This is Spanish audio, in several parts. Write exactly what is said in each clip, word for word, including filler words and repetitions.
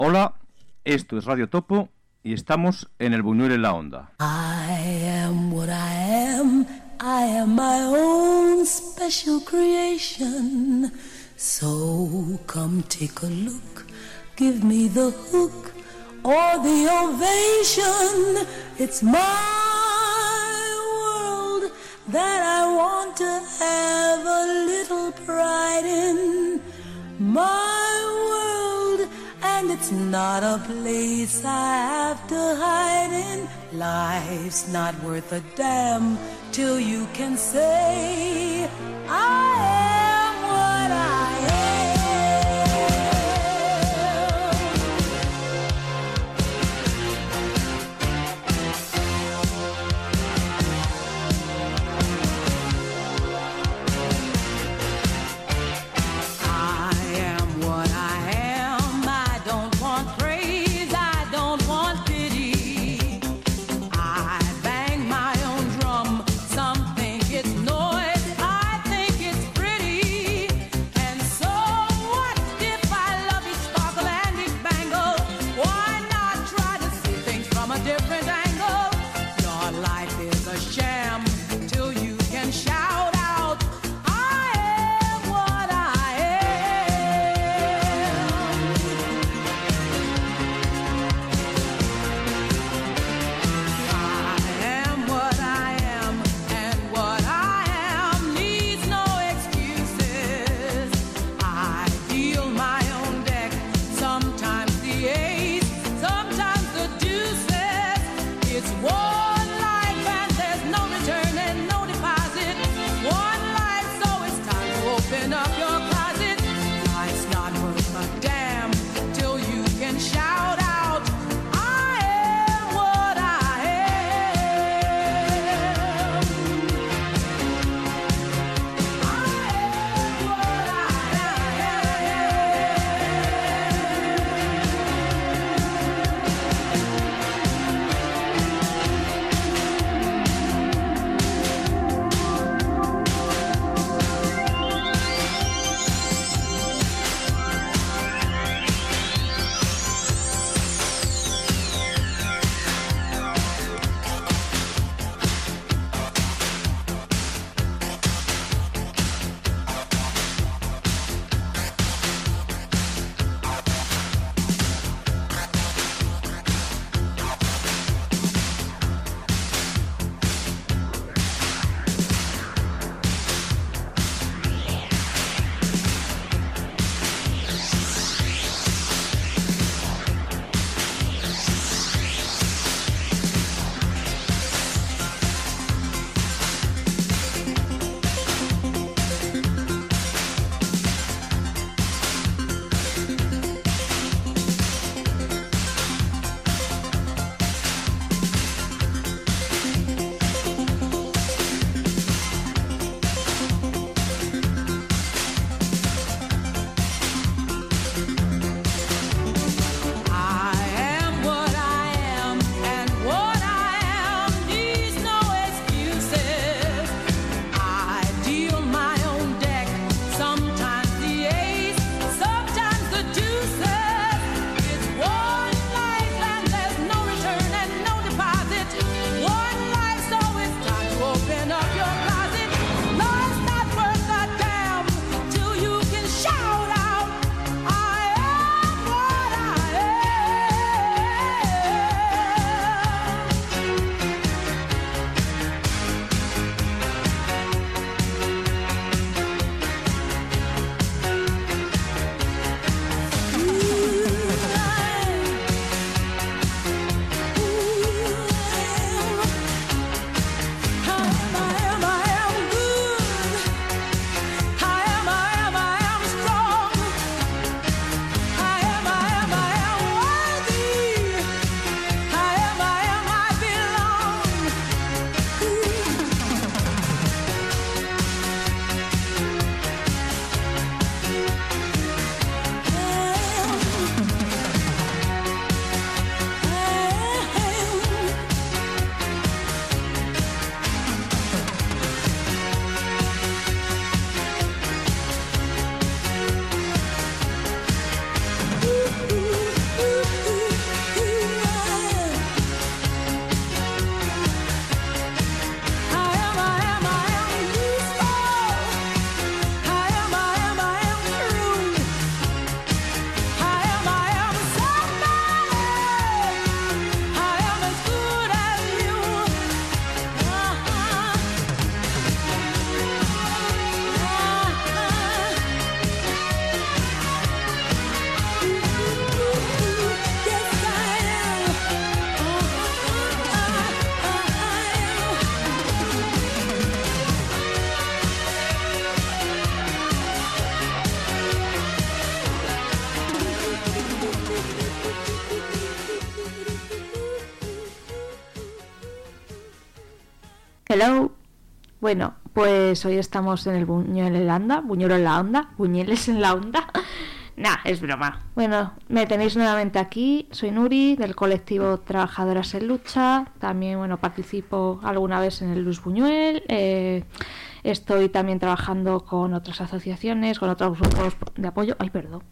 Hola, esto es Radio Topo y estamos en el Buñuel en la Onda. I am what I am, I am my own special creation. So come take a look, give me the hook or the ovation. It's my world that I want to have a little pride in. My world, and it's not a place I have to hide in. Life's not worth a damn till you can say I am what I am. Pretty Hello. Bueno, pues hoy estamos en el Buñuel en la Onda, Buñuelo en la Onda, Buñueles en la Onda. Nah, es broma. Bueno, me tenéis nuevamente aquí. Soy Nuri, del colectivo Trabajadoras en Lucha. También, bueno, participo alguna vez en el Luis Buñuel. Eh, estoy también trabajando con otras asociaciones, con otros grupos de apoyo. Ay, perdón.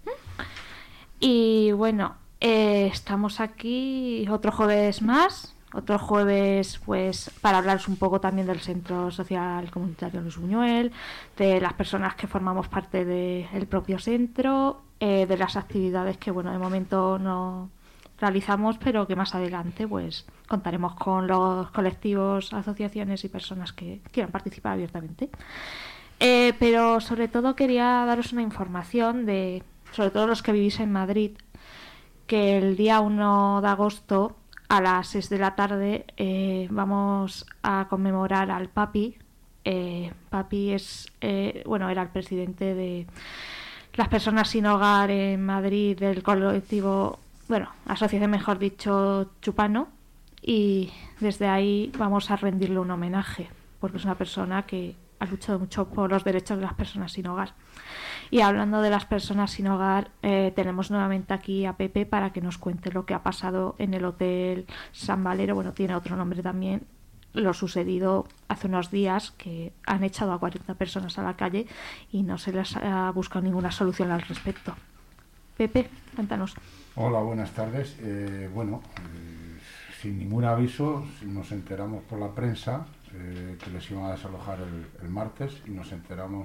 Y bueno, eh, estamos aquí otro jueves más. Otro jueves, pues, para hablaros un poco también del Centro Social Comunitario Luis Buñuel, de las personas que formamos parte del propio centro, eh, de las actividades que, bueno, de momento no realizamos, pero que más adelante, pues, contaremos con los colectivos, asociaciones y personas que quieran participar abiertamente. Eh, pero, sobre todo, quería daros una información de, sobre todo los que vivís en Madrid, que el día uno de agosto a las seis de la tarde eh, vamos a conmemorar al Papi. Eh, Papi es, eh, bueno, era el presidente de las personas sin hogar en Madrid del colectivo, bueno, asociación mejor dicho, Chupano, y desde ahí vamos a rendirle un homenaje, porque es una persona que ha luchado mucho por los derechos de las personas sin hogar. Y hablando de las personas sin hogar, eh, tenemos nuevamente aquí a Pepe para que nos cuente lo que ha pasado en el Hotel San Valero. Bueno, tiene otro nombre también. Lo sucedido hace unos días, que han echado a cuarenta personas a la calle y no se les ha buscado ninguna solución al respecto. Pepe, cuéntanos. Hola, buenas tardes. Eh, bueno, eh, sin ningún aviso nos enteramos por la prensa eh, que les iban a desalojar el, el martes y nos enteramos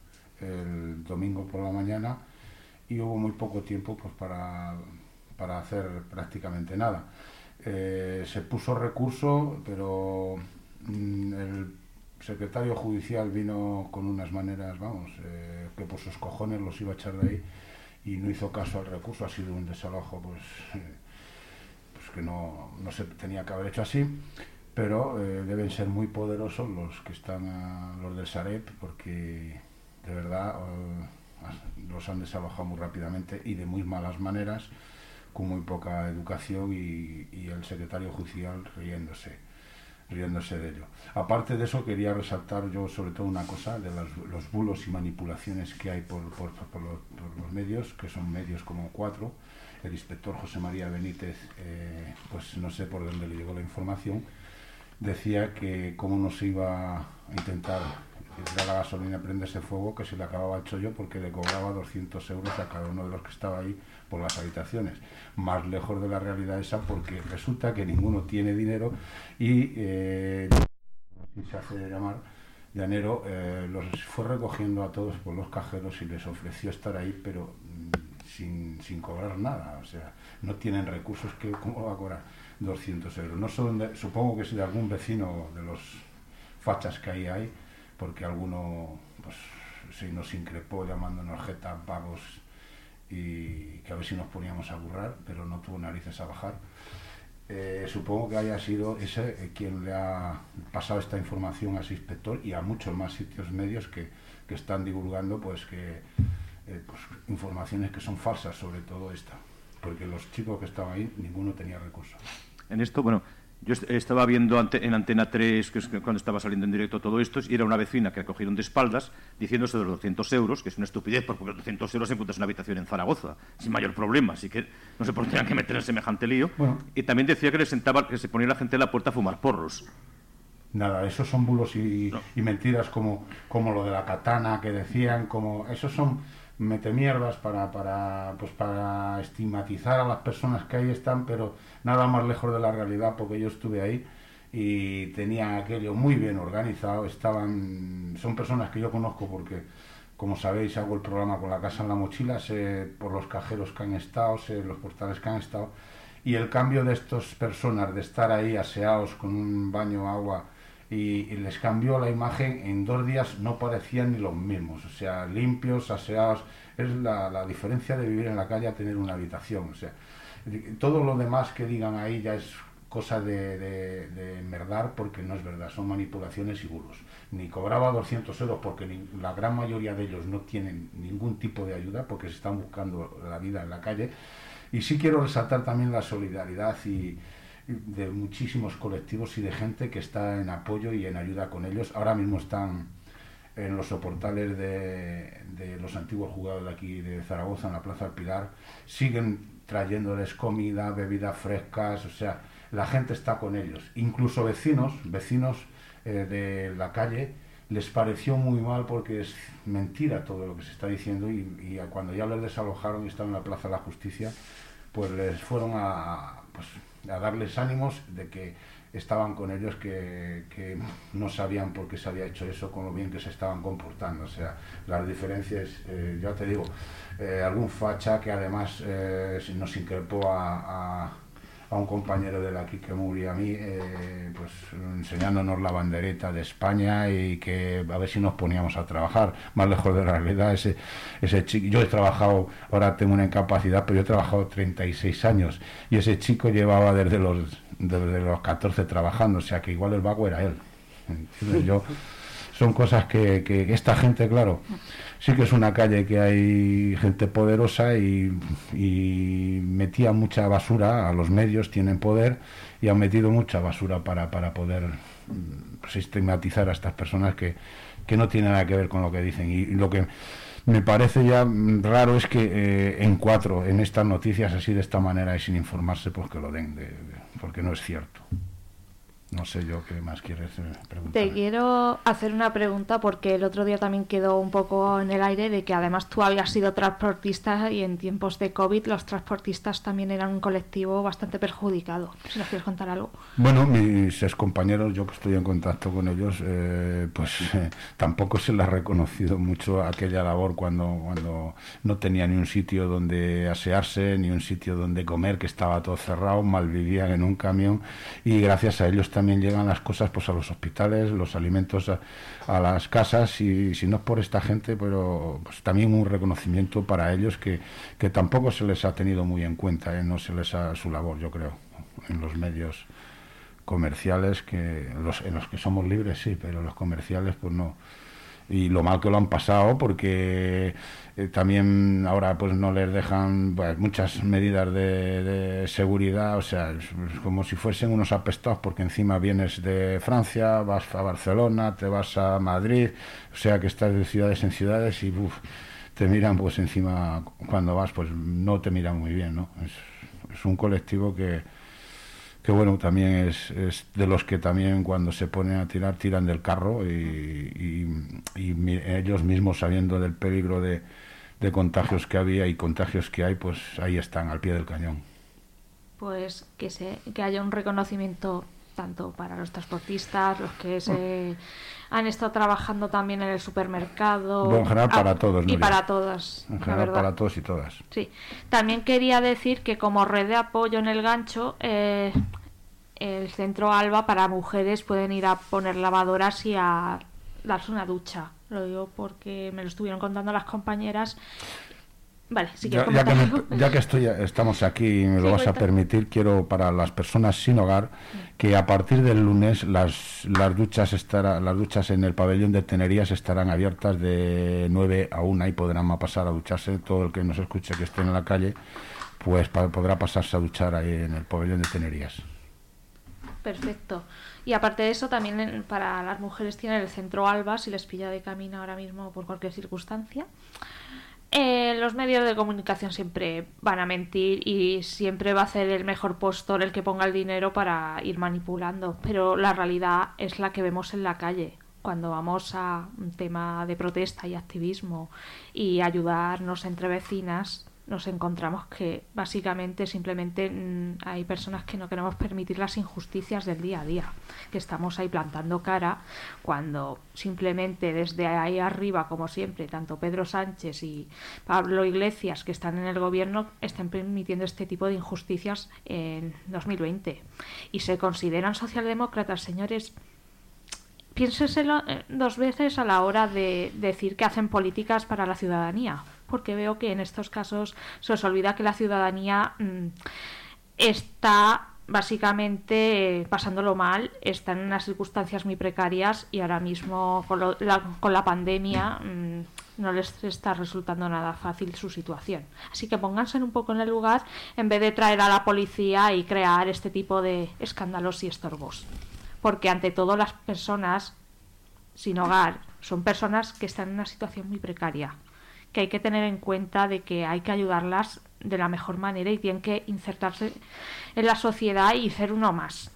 el domingo por la mañana y hubo muy poco tiempo pues para, para hacer prácticamente nada. Eh, se puso recurso, pero mm, el secretario judicial vino con unas maneras, vamos, eh, que por sus cojones los iba a echar de ahí y no hizo caso al recurso. Ha sido un desalojo pues, eh, pues que no, no se tenía que haber hecho así, pero eh, deben ser muy poderosos los que están, a, los del Sareb, porque de verdad eh, los han desalojado muy rápidamente y de muy malas maneras, con muy poca educación y, y el secretario judicial riéndose, riéndose de ello. Aparte de eso, quería resaltar yo sobre todo una cosa de las, los bulos y manipulaciones que hay por, por, por, los, por los medios, que son medios como cuatro. El inspector José María Benítez, eh, pues no sé por dónde le llegó la información, decía que cómo no se iba a intentar tirar la gasolina y prenderse fuego, que se le acababa el chollo porque le cobraba doscientos euros a cada uno de los que estaba ahí por las habitaciones. Más lejos de la realidad esa, porque resulta que ninguno tiene dinero y eh, se hace llamar llanero, eh, los fue recogiendo a todos por los cajeros y les ofreció estar ahí, pero mmm, sin, sin cobrar nada. O sea, no tienen recursos, que ¿cómo va a cobrar doscientos euros? No son de, supongo que es de algún vecino de los fachas que hay ahí, porque alguno pues se nos increpó llamándonos jeta, vagos, y que a ver si nos poníamos a burrar, pero no tuvo narices a bajar. Eh, supongo que haya sido ese eh, quien le ha pasado esta información a ese inspector y a muchos más sitios medios que, que están divulgando pues que eh, pues, informaciones que son falsas, sobre todo esta, porque los chicos que estaban ahí, ninguno tenía recursos. En esto, bueno, yo estaba viendo ante, en Antena tres, que es cuando estaba saliendo en directo todo esto, y era una vecina que cogieron de espaldas diciéndose de los doscientos euros, que es una estupidez, porque los doscientos euros encuentras una habitación en Zaragoza, sin mayor problema, así que no sé por qué tenían que meter en semejante lío. Bueno. Y también decía que le sentaba, que se ponía la gente en la puerta a fumar porros. Nada, esos son bulos y, no. y mentiras como, como lo de la katana que decían, como esos son metemierdas para, para, pues para estigmatizar a las personas que ahí están, pero nada más lejos de la realidad, porque yo estuve ahí y tenía aquello muy bien organizado. Estaban, son personas que yo conozco porque, como sabéis, hago el programa con la casa en la mochila, sé por los cajeros que han estado, sé los portales que han estado, y el cambio de estas personas de estar ahí aseados con un baño, agua, y, y les cambió la imagen en dos días, no parecían ni los mismos, o sea, limpios, aseados. Es la, la diferencia de vivir en la calle a tener una habitación. O sea, todo lo demás que digan ahí ya es cosa de, de, de merdar, porque no es verdad, son manipulaciones y bulos. Ni cobraba doscientos euros porque ni, la gran mayoría de ellos no tienen ningún tipo de ayuda porque se están buscando la vida en la calle. Y sí quiero resaltar también la solidaridad y, y de muchísimos colectivos y de gente que está en apoyo y en ayuda con ellos. Ahora mismo están en los soportales de, de los antiguos juzgados de aquí de Zaragoza, en la Plaza del Pilar, siguen trayéndoles comida, bebidas frescas, o sea, la gente está con ellos. Incluso vecinos, vecinos eh, de la calle, les pareció muy mal porque es mentira todo lo que se está diciendo y, y cuando ya les desalojaron y estaban en la Plaza de la Justicia, pues les fueron a, pues, a darles ánimos de que estaban con ellos, que, que no sabían por qué se había hecho eso, con lo bien que se estaban comportando. O sea, las diferencias, eh, ya te digo, eh, algún facha que además eh, nos increpó a, a a un compañero de la Kikemuri y a mí, eh, pues enseñándonos la bandereta de España y que a ver si nos poníamos a trabajar, más lejos de la realidad. Ese, ese chico, yo he trabajado, ahora tengo una incapacidad, pero yo he trabajado treinta y seis años y ese chico llevaba desde los, desde los catorce trabajando, o sea que igual el vago era él. ¿Entiendes? Yo, son cosas que, que esta gente, claro, sí que es una calle que hay gente poderosa y, y metía mucha basura, a los medios tienen poder y han metido mucha basura para, para poder sistematizar a estas personas que, que no tienen nada que ver con lo que dicen. Y, y lo que me parece ya raro es que eh, en cuatro, en estas noticias así de esta manera y sin informarse, pues que lo den, de, de, porque no es cierto. No sé yo qué más quieres preguntar. Te quiero hacer una pregunta porque el otro día también quedó un poco en el aire de que además tú habías sido transportista y en tiempos de COVID los transportistas también eran un colectivo bastante perjudicado. Si nos quieres contar algo. Bueno, mis excompañeros, yo que estoy en contacto con ellos, eh, pues eh, tampoco se les ha reconocido mucho aquella labor cuando, cuando no tenía ni un sitio donde asearse, ni un sitio donde comer, que estaba todo cerrado, malvivían en un camión y gracias a ellos también también llegan las cosas pues a los hospitales, los alimentos a, a las casas y si no es por esta gente, pero pues también un reconocimiento para ellos que, que tampoco se les ha tenido muy en cuenta, ¿eh? No se les ha su labor, yo creo, en los medios comerciales, que los, en los que somos libres sí, pero los comerciales pues no. Y lo mal que lo han pasado porque eh, también ahora pues no les dejan pues, muchas medidas de, de seguridad, o sea, es, es como si fuesen unos apestados porque encima vienes de Francia, vas a Barcelona, te vas a Madrid, o sea que estás de ciudades en ciudades y uf, te miran pues encima cuando vas pues no te miran muy bien, ¿no? Es, es un colectivo que que bueno, también es, es de los que también cuando se ponen a tirar, tiran del carro y, y, y mi, ellos mismos sabiendo del peligro de, de contagios que había y contagios que hay, pues ahí están, al pie del cañón. Pues que, se, que haya un reconocimiento tanto para los transportistas, los que se han estado trabajando también en el supermercado. Bueno, en general para ah, todos, y para todas. En general para todos y todas. Sí. También quería decir que como red de apoyo en el gancho, eh, el Centro Alba para mujeres pueden ir a poner lavadoras y a darse una ducha. Lo digo porque me lo estuvieron contando las compañeras. Vale, si ya, ya, que me, ya que estoy, estamos aquí y me sí, lo vas cuenta. a permitir, quiero para las personas sin hogar que a partir del lunes las las duchas estará, las duchas en el pabellón de Tenerías estarán abiertas de nueve a una y podrán pasar a ducharse. Todo el que nos escuche que esté en la calle pues pa, podrá pasarse a duchar ahí en el pabellón de Tenerías. Perfecto. Y aparte de eso, también para las mujeres tienen el Centro Alba, si les pilla de camino ahora mismo por cualquier circunstancia. Eh, los medios de comunicación siempre van a mentir y siempre va a ser el mejor postor el que ponga el dinero para ir manipulando, pero la realidad es la que vemos en la calle cuando vamos a un tema de protesta y activismo y ayudarnos entre vecinas. Nos encontramos que básicamente simplemente mmm, hay personas que no queremos permitir las injusticias del día a día, que estamos ahí plantando cara cuando simplemente desde ahí arriba, como siempre, tanto Pedro Sánchez y Pablo Iglesias, que están en el gobierno, están permitiendo este tipo de injusticias en dos mil veinte y se consideran socialdemócratas, señores. Piénseselo dos veces a la hora de decir que hacen políticas para la ciudadanía, porque veo que en estos casos se os olvida que la ciudadanía mmm, está básicamente pasándolo mal, está en unas circunstancias muy precarias y ahora mismo con, lo, la, con la pandemia mmm, no les está resultando nada fácil su situación. Así que pónganse un poco en el lugar en vez de traer a la policía y crear este tipo de escándalos y estorbos. Porque ante todo las personas sin hogar son personas que están en una situación muy precaria, que hay que tener en cuenta de que hay que ayudarlas de la mejor manera y tienen que insertarse en la sociedad y ser uno más.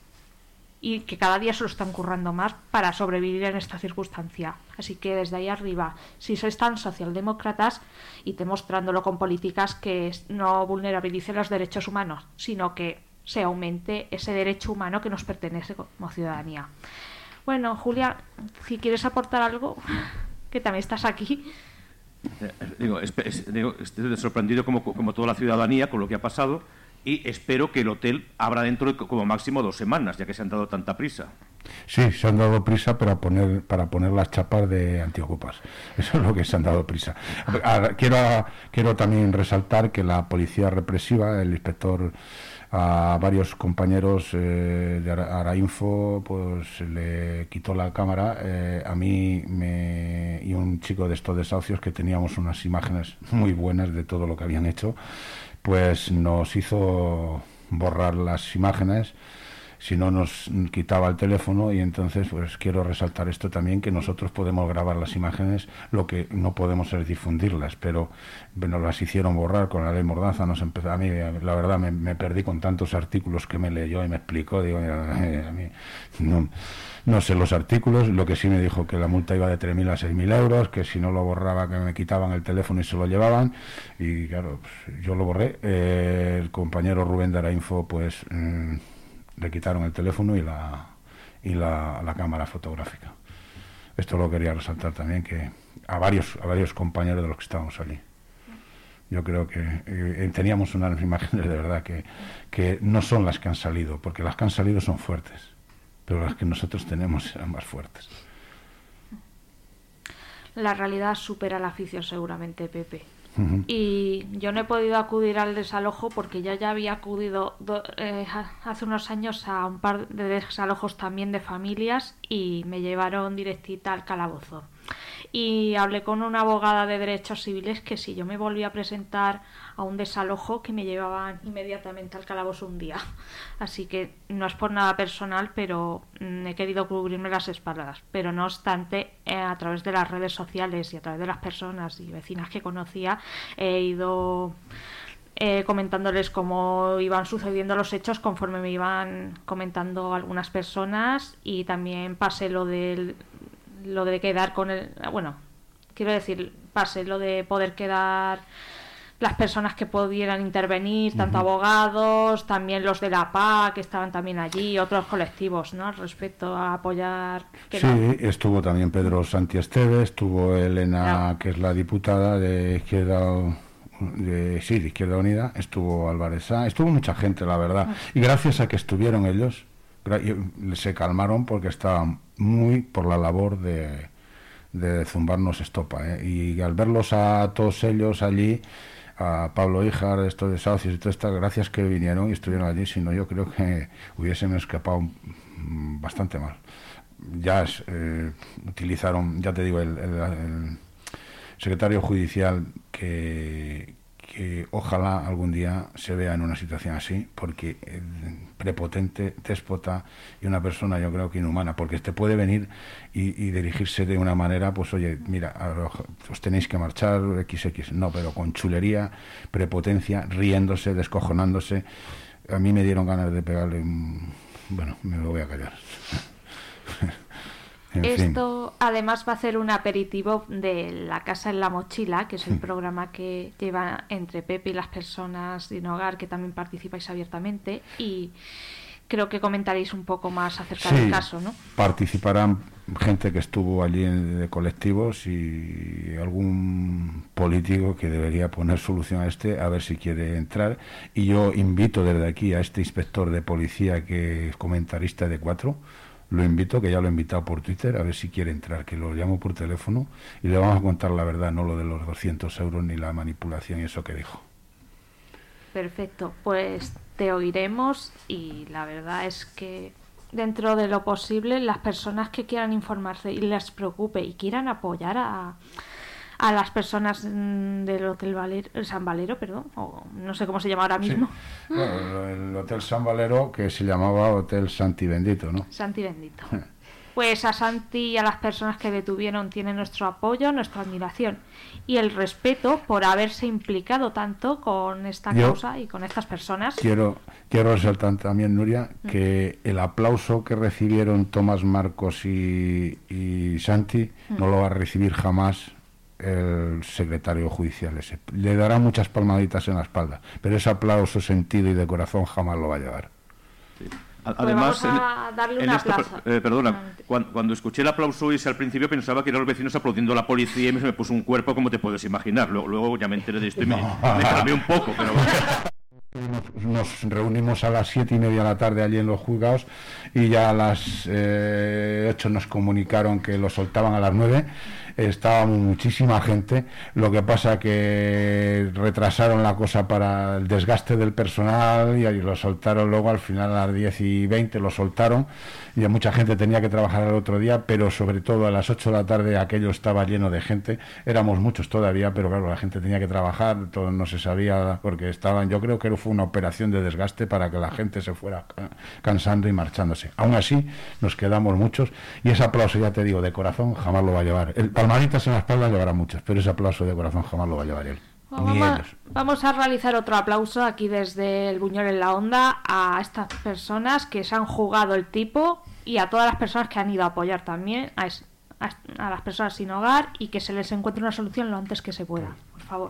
Y que cada día se lo están currando más para sobrevivir en esta circunstancia. Así que desde ahí arriba, si sois tan socialdemócratas, y demostrándolo con políticas que no vulnerabilicen los derechos humanos, sino que se aumente ese derecho humano que nos pertenece como ciudadanía. Bueno, Julia, si quieres aportar algo, que también estás aquí. Eh, digo, es, es, digo, estoy sorprendido como, como toda la ciudadanía con lo que ha pasado. Y espero que el hotel abra dentro de como máximo dos semanas, ya que se han dado tanta prisa. Sí, se han dado prisa para poner para poner las chapas de antiocupas. Eso es lo que se han dado prisa. Ahora, quiero quiero también resaltar que la policía represiva, el inspector, a varios compañeros eh, de Arainfo, pues le quitó la cámara. Eh, a mí me, y un chico de estos desahucios, que teníamos unas imágenes muy buenas de todo lo que habían hecho, pues nos hizo borrar las imágenes, si no nos quitaba el teléfono. Y entonces pues quiero resaltar esto también, que nosotros podemos grabar las imágenes, lo que no podemos es difundirlas, pero nos las hicieron borrar con la ley Mordaza. Nos empezó, a mí la verdad me, me perdí con tantos artículos que me leyó y me explicó, digo, a mí no, no sé los artículos. Lo que sí me dijo que la multa iba de tres mil a seis mil euros, que si no lo borraba que me quitaban el teléfono y se lo llevaban. Y claro, pues, yo lo borré. Eh, el compañero Rubén de Arainfo pues mmm, le quitaron el teléfono y la y la, la cámara fotográfica. Esto lo quería resaltar también, que a varios a varios compañeros de los que estábamos allí. Yo creo que eh, teníamos unas imágenes de verdad que, que no son las que han salido, porque las que han salido son fuertes, pero las que nosotros tenemos eran más fuertes. La realidad supera la ficción seguramente, Pepe. Uh-huh. Y yo no he podido acudir al desalojo porque yo ya había acudido do, eh, hace unos años a un par de desalojos también de familias y me llevaron directita al calabozo. Y hablé con una abogada de derechos civiles que si yo me volvía a presentar a un desalojo, que me llevaban inmediatamente al calabozo un día. Así que no es por nada personal, pero mm, he querido cubrirme las espaldas. Pero no obstante, eh, a través de las redes sociales y a través de las personas y vecinas que conocía, he ido eh, comentándoles cómo iban sucediendo los hechos conforme me iban comentando algunas personas, y también pasé lo del lo de quedar con el, bueno, quiero decir, pase lo de poder quedar las personas que pudieran intervenir, tanto uh-huh. abogados, también los de la P A que estaban también allí, otros colectivos, ¿no?, al respecto a apoyar. Que sí, no. Estuvo también Pedro Santi Esteves, estuvo Elena, no. que es la diputada de Izquierda, de, sí, de Izquierda Unida, estuvo Álvarez Sá, estuvo mucha gente, la verdad, uh-huh. y gracias a que estuvieron ellos, se calmaron, porque estaban muy por la labor de, de zumbarnos estopa, ¿eh? Y al verlos a todos ellos allí, a Pablo Híjar, estos desahucios y todo esto, gracias que vinieron y estuvieron allí, si no yo creo que hubiésemos escapado bastante mal. Ya eh, utilizaron, ya te digo, el, el, el secretario judicial que, que ojalá algún día se vea en una situación así, porque eh, prepotente, déspota y una persona yo creo que inhumana, porque este puede venir y, y dirigirse de una manera, pues oye, mira, os tenéis que marchar, equis equis, no, pero con chulería, prepotencia, riéndose, descojonándose. A mí me dieron ganas de pegarle, bueno, me lo voy a callar. En Esto fin. Además va a ser un aperitivo de La Casa en la Mochila, que es el Sí. programa que lleva entre Pepe y las personas sin hogar, que también participáis abiertamente, y creo que comentaréis un poco más acerca Sí, del caso, ¿no? Participarán gente que estuvo allí en, de colectivos, y algún político que debería poner solución a este, a ver si quiere entrar. Y yo invito desde aquí a este inspector de policía, que es comentarista de Cuatro, lo invito, que ya lo he invitado por Twitter, a ver si quiere entrar, que lo llamo por teléfono y le vamos a contar la verdad, no lo de los doscientos euros ni la manipulación y eso que dijo. Perfecto, pues te oiremos, y la verdad es que dentro de lo posible las personas que quieran informarse y les preocupe y quieran apoyar a, a las personas mm, del Hotel Valero, el San Valero, perdón, o no sé cómo se llama ahora mismo. Sí. Bueno, el Hotel San Valero, que se llamaba Hotel Santi Bendito, ¿no? Santi Bendito. Pues a Santi y a las personas que detuvieron tienen nuestro apoyo, nuestra admiración y el respeto por haberse implicado tanto con esta Yo causa y con estas personas. Quiero, quiero resaltar también, Nuria, que el aplauso que recibieron Tomás Marcos y, y Santi mm. no lo va a recibir jamás el secretario judicial ese. Le dará muchas palmaditas en la espalda, pero ese aplauso sentido y de corazón jamás lo va a llevar. Sí. Además, pues vamos a darle en, una en esta, plaza. Eh, perdona, cuando, cuando escuché el aplauso ese al principio pensaba que eran los vecinos aplaudiendo a la policía y me, me puso un cuerpo como te puedes imaginar. Luego, luego ya me enteré de esto y me, me calmé un poco, pero... Nos, nos reunimos a las siete y media de la tarde allí en los juzgados y ya a las eh, ocho nos comunicaron que lo soltaban a las nueve. Estábamos muchísima gente, lo que pasa que retrasaron la cosa para el desgaste del personal y ahí lo soltaron luego al final a las diez y veinte lo soltaron y mucha gente tenía que trabajar el otro día, pero sobre todo a las ocho de la tarde aquello estaba lleno de gente, éramos muchos todavía, pero claro, la gente tenía que trabajar, todo no se sabía porque estaban, yo creo que fue una operación de desgaste para que la gente se fuera cansando y marchándose. Aún así nos quedamos muchos y ese aplauso, ya te digo, de corazón jamás lo va a llevar. El palmaditas en la espalda llevará muchas, pero ese aplauso de corazón jamás lo va a llevar él. Bueno, ni vamos, ellos. Vamos a realizar otro aplauso aquí desde el Buñol en la Onda a estas personas que se han jugado el tipo y a todas las personas que han ido a apoyar también a, es, a, a las personas sin hogar y que se les encuentre una solución lo antes que se pueda. Por favor.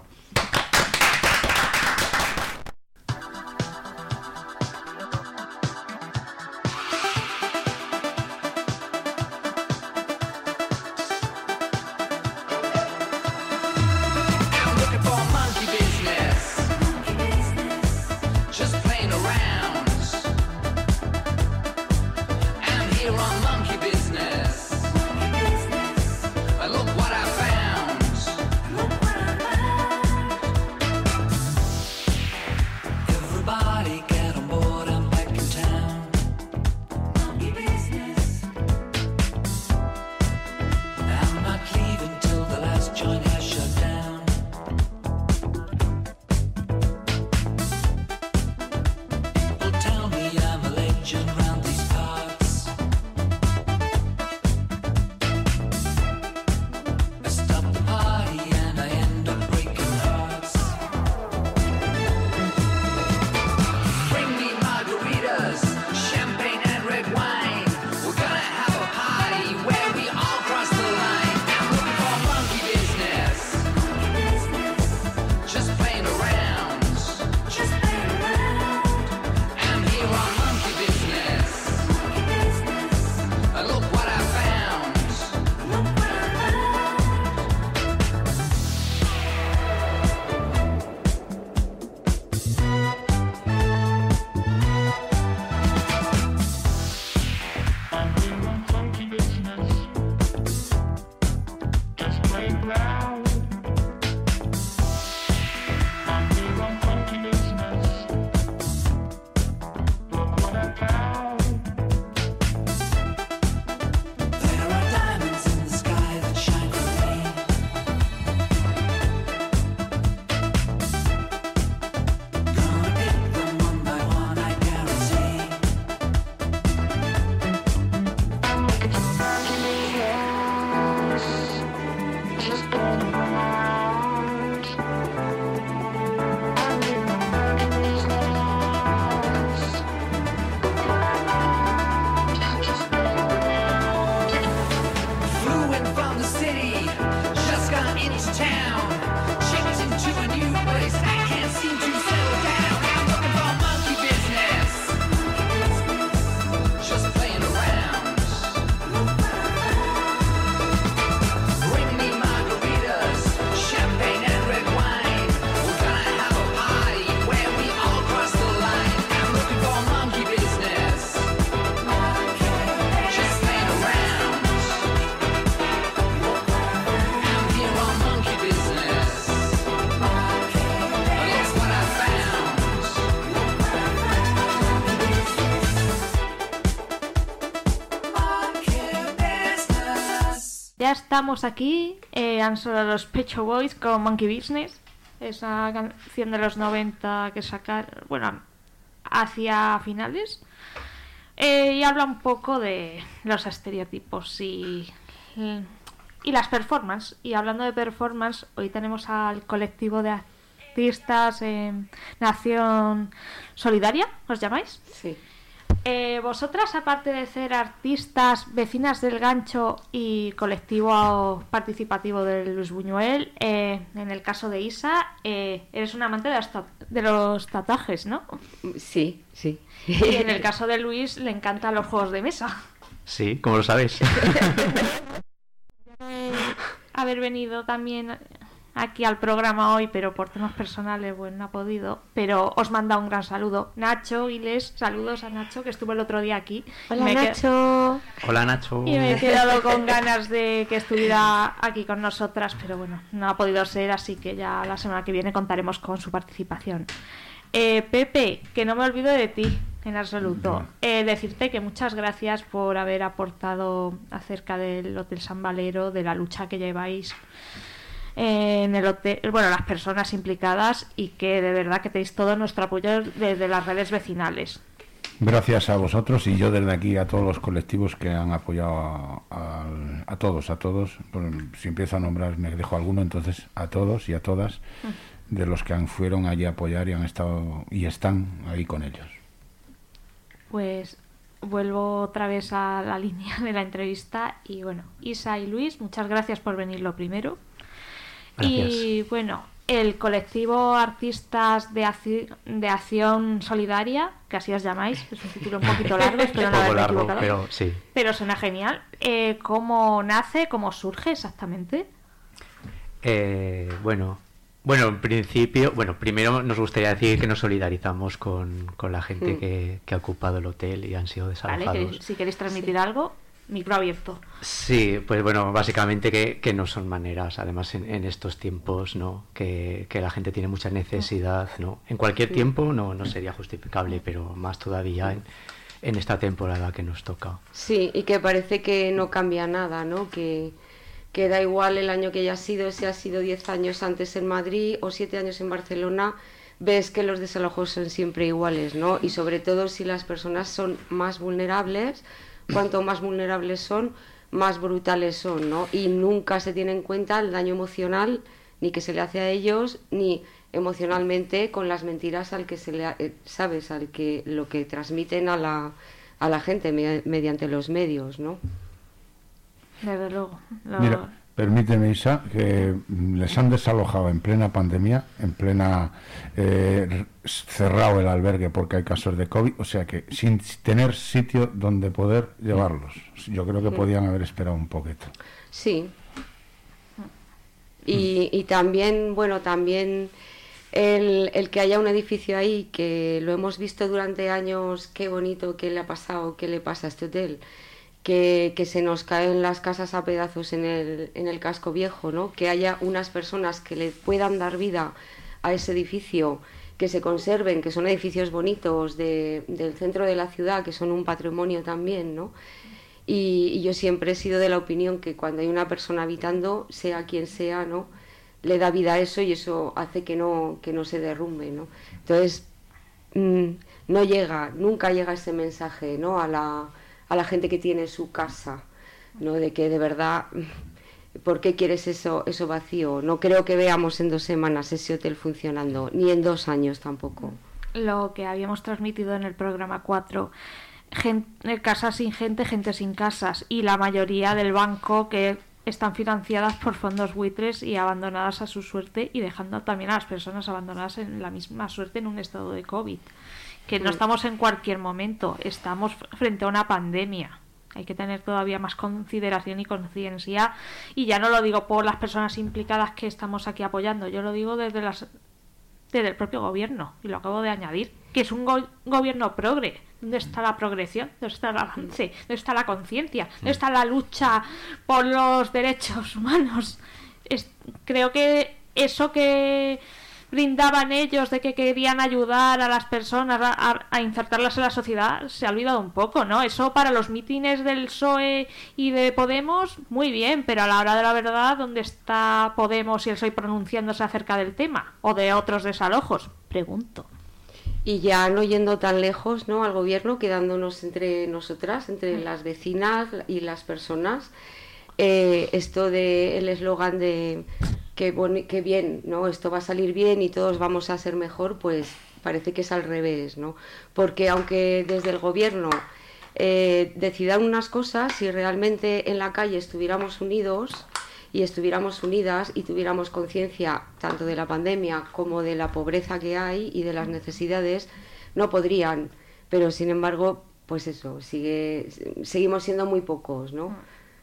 ya estamos aquí, eh, han sonado los Pet Shop Boys con Monkey Business, esa canción de los noventa que sacaron, bueno, hacia finales, eh, y habla un poco de los estereotipos y, y las performances. Y hablando de performance, hoy tenemos al colectivo de artistas en Nación Solidaria, ¿os llamáis? Sí. Eh, vosotras, aparte de ser artistas, vecinas del Gancho y colectivo participativo de Luis Buñuel, eh, en el caso de Isa, eh, eres una amante de, las ta- de los tatuajes, ¿no? Sí, sí. Y en el caso de Luis le encantan los juegos de mesa. Sí, ¿cómo lo sabes? Eh, haber venido también aquí al programa hoy, pero por temas personales, bueno, no ha podido. Pero os manda un gran saludo. Nacho, Iles, saludos a Nacho, que estuvo el otro día aquí. Hola, Me Nacho. Hola, Nacho. Y me he quedado con ganas de que estuviera aquí con nosotras, pero bueno, no ha podido ser, así que ya la semana que viene contaremos con su participación. Eh, Pepe, que no me olvido de ti, en absoluto. Eh, decirte que muchas gracias por haber aportado acerca del Hotel San Valero, de la lucha que lleváis en el hotel, bueno, las personas implicadas, y que de verdad que tenéis todo nuestro apoyo desde las redes vecinales. Gracias a vosotros, y yo desde aquí a todos los colectivos que han apoyado a, a, a todos, a todos. Bueno, si empiezo a nombrar me dejo alguno, entonces a todos y a todas de los que han, fueron allí a apoyar y han estado y están ahí con ellos. Pues vuelvo otra vez a la línea de la entrevista y bueno, Isa y Luis, muchas gracias por venir lo primero. Gracias. Y bueno, el colectivo Artistas de, Acci- de Acción Solidaria, que así os llamáis, es un título un poquito largo, espero Un no poco haberme largo, equivocado, pero sí. pero suena genial. Eh, ¿Cómo nace, cómo surge exactamente? Eh, bueno, bueno, en principio, bueno, primero nos gustaría decir que nos solidarizamos con, con la gente Mm. que, que ha ocupado el hotel y han sido Vale, desalojados. que, si queréis transmitir algo, micro abierto. Sí, pues bueno, básicamente que, que no son maneras, además en, en estos tiempos, ¿no? Que, que la gente tiene mucha necesidad, ¿no? En cualquier tiempo no, no sería justificable, pero más todavía en, en esta temporada que nos toca. Sí, y que parece que no cambia nada, ¿no? Que, que da igual el año que haya sido, si ha sido diez años antes en Madrid o siete años en Barcelona, ves que los desalojos son siempre iguales, ¿no? Y sobre todo si las personas son más vulnerables, cuanto más vulnerables son, más brutales son, ¿no? Y nunca se tiene en cuenta el daño emocional, ni que se le hace a ellos, ni emocionalmente con las mentiras al que se le, ha- eh, sabes, al que lo que transmiten a la a la gente me- mediante los medios, ¿no? Desde luego. Lo- Mira, permíteme, Isa, que mm, les han desalojado en plena pandemia, en plena eh, cerrado el albergue porque hay casos de COVID, o sea que sin tener sitio donde poder llevarlos. Yo creo que podían haber esperado un poquito. Sí. Y, y también, bueno, también el, el que haya un edificio ahí, que lo hemos visto durante años, qué bonito, qué le ha pasado, qué le pasa a este hotel, que, que se nos caen las casas a pedazos en el, en el casco viejo, ¿no? Que haya unas personas que le puedan dar vida a ese edificio, que se conserven, que son edificios bonitos de, del centro de la ciudad, que son un patrimonio también, ¿no? Y, y yo siempre he sido de la opinión que cuando hay una persona habitando, sea quien sea, ¿no? Le da vida a eso y eso hace que no, que no se derrumbe, ¿no? Entonces, mmm, no llega, nunca llega ese mensaje, ¿no? A la, a la gente que tiene su casa, ¿no? De que de verdad, ¿por qué quieres eso, eso vacío? No creo que veamos en dos semanas ese hotel funcionando, ni en dos años tampoco. Lo que habíamos transmitido en el programa cuatro, gente, casas sin gente, gente sin casas, y la mayoría del banco que están financiadas por fondos buitres y abandonadas a su suerte, y dejando también a las personas abandonadas en la misma suerte en un estado de COVID. Que no estamos en cualquier momento, estamos frente a una pandemia. Hay que tener todavía más consideración y conciencia, y ya no lo digo por las personas implicadas que estamos aquí apoyando, yo lo digo desde las desde el propio gobierno, y lo acabo de añadir, que es un go- gobierno progre. ¿Dónde está la progresión? ¿Dónde está el avance? ¿Dónde está la conciencia? ¿Dónde está la lucha por los derechos humanos? Es, creo que eso que brindaban ellos de que querían ayudar a las personas a, a, a insertarlas en la sociedad, se ha olvidado un poco, ¿no? Eso para los mítines del P S O E y de Podemos, muy bien, pero a la hora de la verdad, ¿dónde está Podemos y el P S O E pronunciándose acerca del tema? O de otros desalojos, pregunto. Y ya no yendo tan lejos, ¿no?, al gobierno, quedándonos entre nosotras, entre Mm. las vecinas y las personas, eh, esto de el eslogan de que, boni- que bien, ¿no?, esto va a salir bien y todos vamos a ser mejor, pues parece que es al revés, ¿no? Porque aunque desde el gobierno eh, decidan unas cosas, si realmente en la calle estuviéramos unidos y estuviéramos unidas y tuviéramos conciencia tanto de la pandemia como de la pobreza que hay y de las necesidades, no podrían. Pero sin embargo, pues eso, sigue, seguimos siendo muy pocos, ¿no?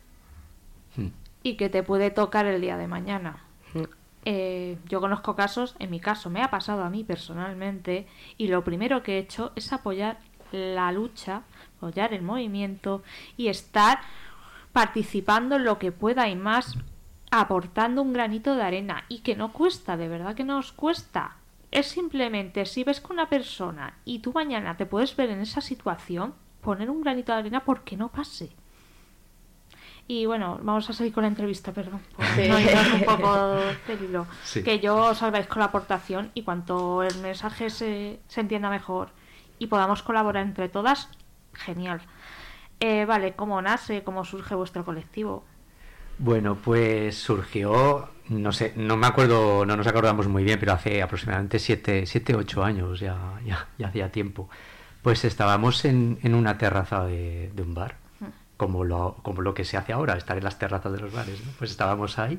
Y que te puede tocar el día de mañana. Mm. Eh, yo conozco casos, en mi caso me ha pasado a mí personalmente, y lo primero que he hecho es apoyar la lucha, apoyar el movimiento y estar participando en lo que pueda y más, aportando un granito de arena, y que no cuesta, de verdad que no os cuesta. Es simplemente, si ves con una persona y tú mañana te puedes ver en esa situación, poner un granito de arena porque no pase. Y bueno, vamos a seguir con la entrevista, perdón, por Sí. no irnos un poco del hilo. Sí. Que yo os agradezco la aportación, y cuanto el mensaje se, se entienda mejor y podamos colaborar entre todas, genial. Eh, vale, ¿cómo nace, cómo surge vuestro colectivo? Bueno, pues surgió, no sé, no me acuerdo, no nos acordamos muy bien, pero hace aproximadamente siete, siete ocho años, ya, ya, ya hacía tiempo. Pues estábamos en, en una terraza de, de un bar, como lo, como lo que se hace ahora, estar en las terrazas de los bares, ¿no? Pues estábamos ahí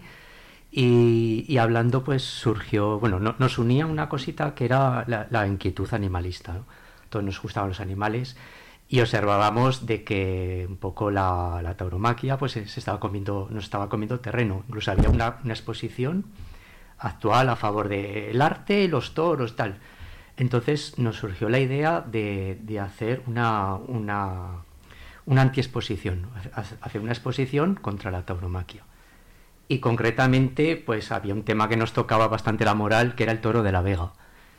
y, y hablando, pues surgió, bueno, no, nos unía una cosita que era la, la inquietud animalista, ¿no? Todos nos gustaban los animales. Y observábamos de que un poco la, la tauromaquia pues se estaba comiendo, nos estaba comiendo terreno. Incluso había una, una exposición actual a favor del arte, los toros, tal. Entonces nos surgió la idea de, de hacer una, una, una antiexposición, hacer una exposición contra la tauromaquia. Y concretamente pues había un tema que nos tocaba bastante la moral, que era el toro de la Vega.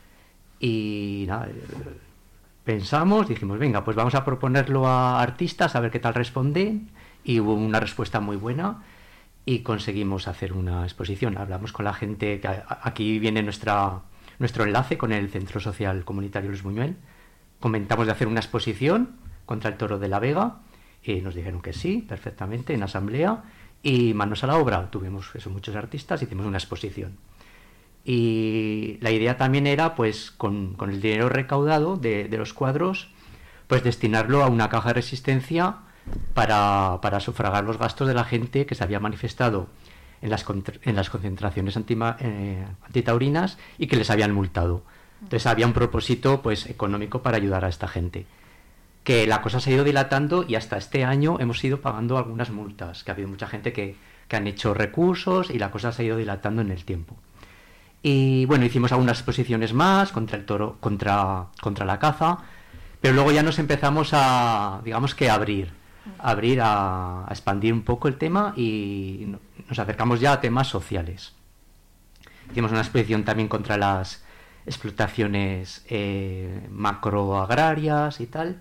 Y nada, pensamos, dijimos, venga, pues vamos a proponerlo a artistas a ver qué tal responden, y hubo una respuesta muy buena y conseguimos hacer una exposición. Hablamos con la gente, que aquí viene nuestra, nuestro enlace con el Centro Social Comunitario Luis Buñuel. Comentamos de hacer una exposición contra el toro de la Vega y nos dijeron que sí, perfectamente, en asamblea, y manos a la obra. Tuvimos eso, muchos artistas, hicimos una exposición. Y la idea también era, pues, con, con el dinero recaudado de, de los cuadros, pues destinarlo a una caja de resistencia para, para sufragar los gastos de la gente que se había manifestado en las, en las concentraciones antima, eh, antitaurinas y que les habían multado. Entonces había un propósito, pues, económico para ayudar a esta gente. Que la cosa se ha ido dilatando y hasta este año hemos ido pagando algunas multas, que ha habido mucha gente que, que han hecho recursos y la cosa se ha ido dilatando en el tiempo. Y bueno, hicimos algunas exposiciones más contra el toro, contra, contra la caza, pero luego ya nos empezamos a, digamos que a abrir, a abrir, a, a expandir un poco el tema, y nos acercamos ya a temas sociales. Hicimos una exposición también contra las explotaciones eh, macroagrarias y tal.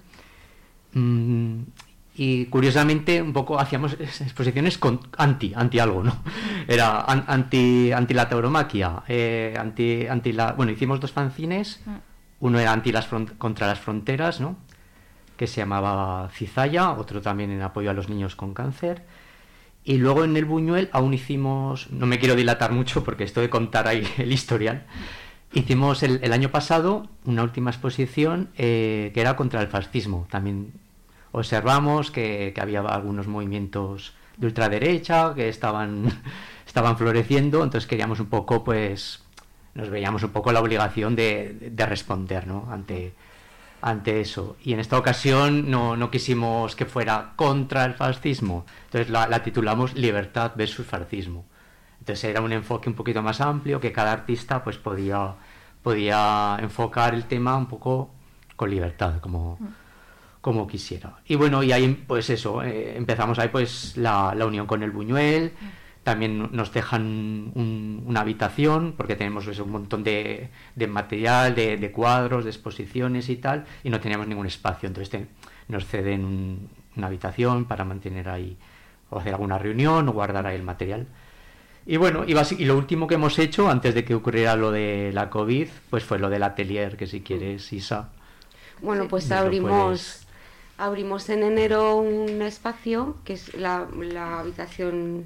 Mm, y curiosamente un poco hacíamos exposiciones con, anti, anti algo, ¿no? Era an, anti, anti la tauromaquia, eh, anti, anti la, bueno, hicimos dos fanzines, uno era anti las front, contra las fronteras, ¿no?, que se llamaba Cizalla, otro también en apoyo a los niños con cáncer, y luego en el Buñuel aún hicimos, no me quiero dilatar mucho porque esto de contar ahí el historial, hicimos el, el año pasado una última exposición eh, que era contra el fascismo. También observamos que, que había algunos movimientos de ultraderecha que estaban, estaban floreciendo, entonces queríamos un poco, pues, nos veíamos un poco la obligación de, de responder, ¿no?, ante, ante eso. Y en esta ocasión no, no quisimos que fuera contra el fascismo, entonces la, la titulamos Libertad versus Fascismo. Entonces era un enfoque un poquito más amplio, que cada artista pues podía, podía enfocar el tema un poco con libertad, como, como quisiera. Y bueno, y ahí pues eso, eh, empezamos ahí pues la, la unión con el Buñuel, también nos dejan un, una habitación, porque tenemos pues, un montón de, de material, de, de cuadros, de exposiciones y tal, y no teníamos ningún espacio. Entonces te, nos ceden un, una habitación para mantener ahí, o hacer alguna reunión, o guardar ahí el material. Y bueno, y, basi- y lo último que hemos hecho, antes de que ocurriera lo de la COVID, pues fue lo del atelier, que si quieres, Isa... Bueno, pues nos lo abrimos... puedes- Abrimos en enero un espacio, que es la, la habitación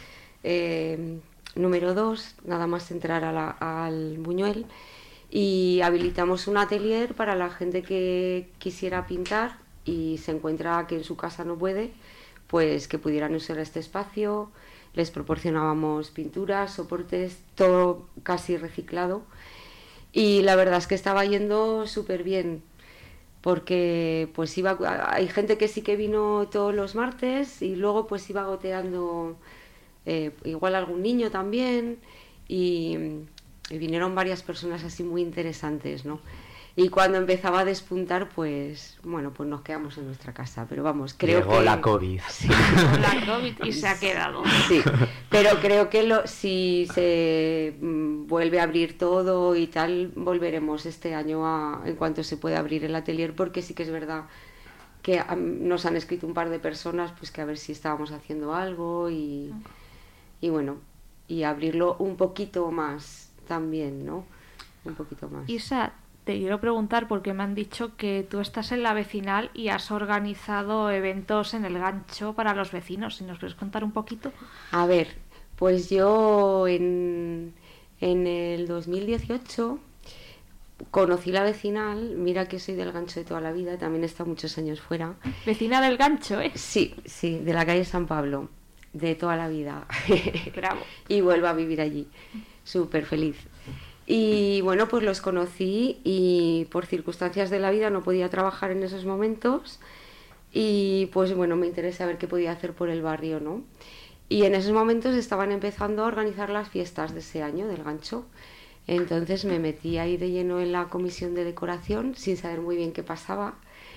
eh, número dos, nada más entrar a la, al Buñuel, y habilitamos un atelier para la gente que quisiera pintar y se encuentra que en su casa no puede, pues que pudieran usar este espacio. Les proporcionábamos pinturas, soportes, todo casi reciclado, y la verdad es que estaba yendo súper bien. Porque pues iba, hay gente que sí que vino todos los martes y luego pues iba goteando eh, igual algún niño también y, y vinieron varias personas así muy interesantes, ¿no? Y cuando empezaba a despuntar, pues bueno, pues nos quedamos en nuestra casa, pero vamos, creo Llegó que... la COVID. Sí. La COVID y se ha quedado. Sí, pero creo que lo, si se mm, vuelve a abrir todo y tal, volveremos este año a, en cuanto se pueda abrir el atelier, porque sí que es verdad que um, nos han escrito un par de personas pues que a ver si estábamos haciendo algo y, y bueno, y abrirlo un poquito más también, ¿no? Un poquito más. Isa, te quiero preguntar porque me han dicho que tú estás en la vecinal y has organizado eventos en el Gancho para los vecinos. ¿Si nos quieres contar un poquito? A ver, pues yo en, en el dos mil dieciocho conocí la vecinal. Mira que soy del Gancho de toda la vida, también he estado muchos años fuera. Vecina del Gancho, ¿eh? Sí, sí, de la calle San Pablo, de toda la vida. Bravo. Y vuelvo a vivir allí, súper feliz. Y bueno, pues los conocí y por circunstancias de la vida no podía trabajar en esos momentos y pues bueno, me interesa ver qué podía hacer por el barrio, ¿no? Y en esos momentos estaban empezando a organizar las fiestas de ese año del Gancho. Entonces me metí ahí de lleno en la comisión de decoración sin saber muy bien qué pasaba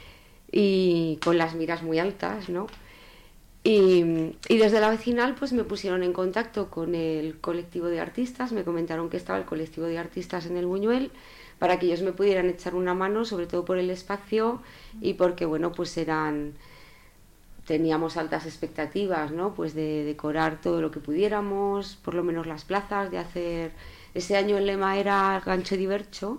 y con las miras muy altas, ¿no? Y, y desde la vecinal pues me pusieron en contacto con el colectivo de artistas, me comentaron que estaba el colectivo de artistas en el Buñuel para que ellos me pudieran echar una mano, sobre todo por el espacio y porque bueno, pues eran teníamos altas expectativas, ¿no? Pues de decorar todo lo que pudiéramos, por lo menos las plazas, de hacer... Ese año el lema era Gancho Divercho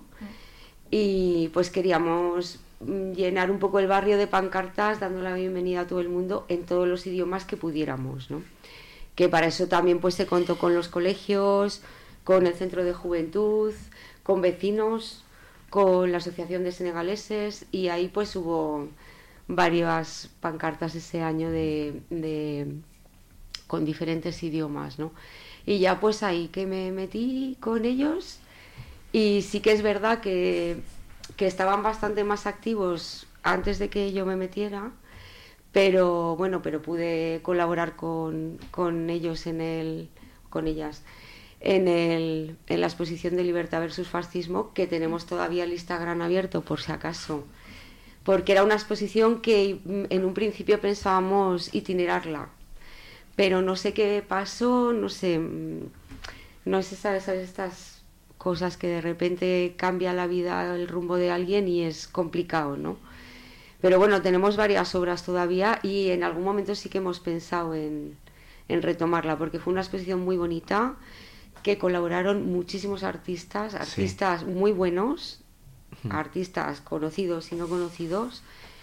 y pues queríamos llenar un poco el barrio de pancartas dando la bienvenida a todo el mundo en todos los idiomas que pudiéramos, ¿no? Que para eso también pues se contó con los colegios, con el centro de juventud, con vecinos, con la asociación de senegaleses y ahí pues hubo varias pancartas ese año de, de con diferentes idiomas, ¿no? Y ya pues ahí que me metí con ellos y sí que es verdad que que estaban bastante más activos antes de que yo me metiera, pero bueno, pero pude colaborar con, con ellos en el, con ellas en el, en la exposición de Libertad versus Fascismo, que tenemos todavía el Instagram abierto por si acaso, porque era una exposición que en un principio pensábamos itinerarla, pero no sé qué pasó, no sé, no sé, sabes, sabes estas cosas que de repente cambia la vida, el rumbo de alguien y es complicado, ¿no? Pero bueno, tenemos varias obras todavía y en algún momento sí que hemos pensado en, en retomarla, porque fue una exposición muy bonita, que colaboraron muchísimos artistas, artistas sí. muy buenos, artistas conocidos y no conocidos,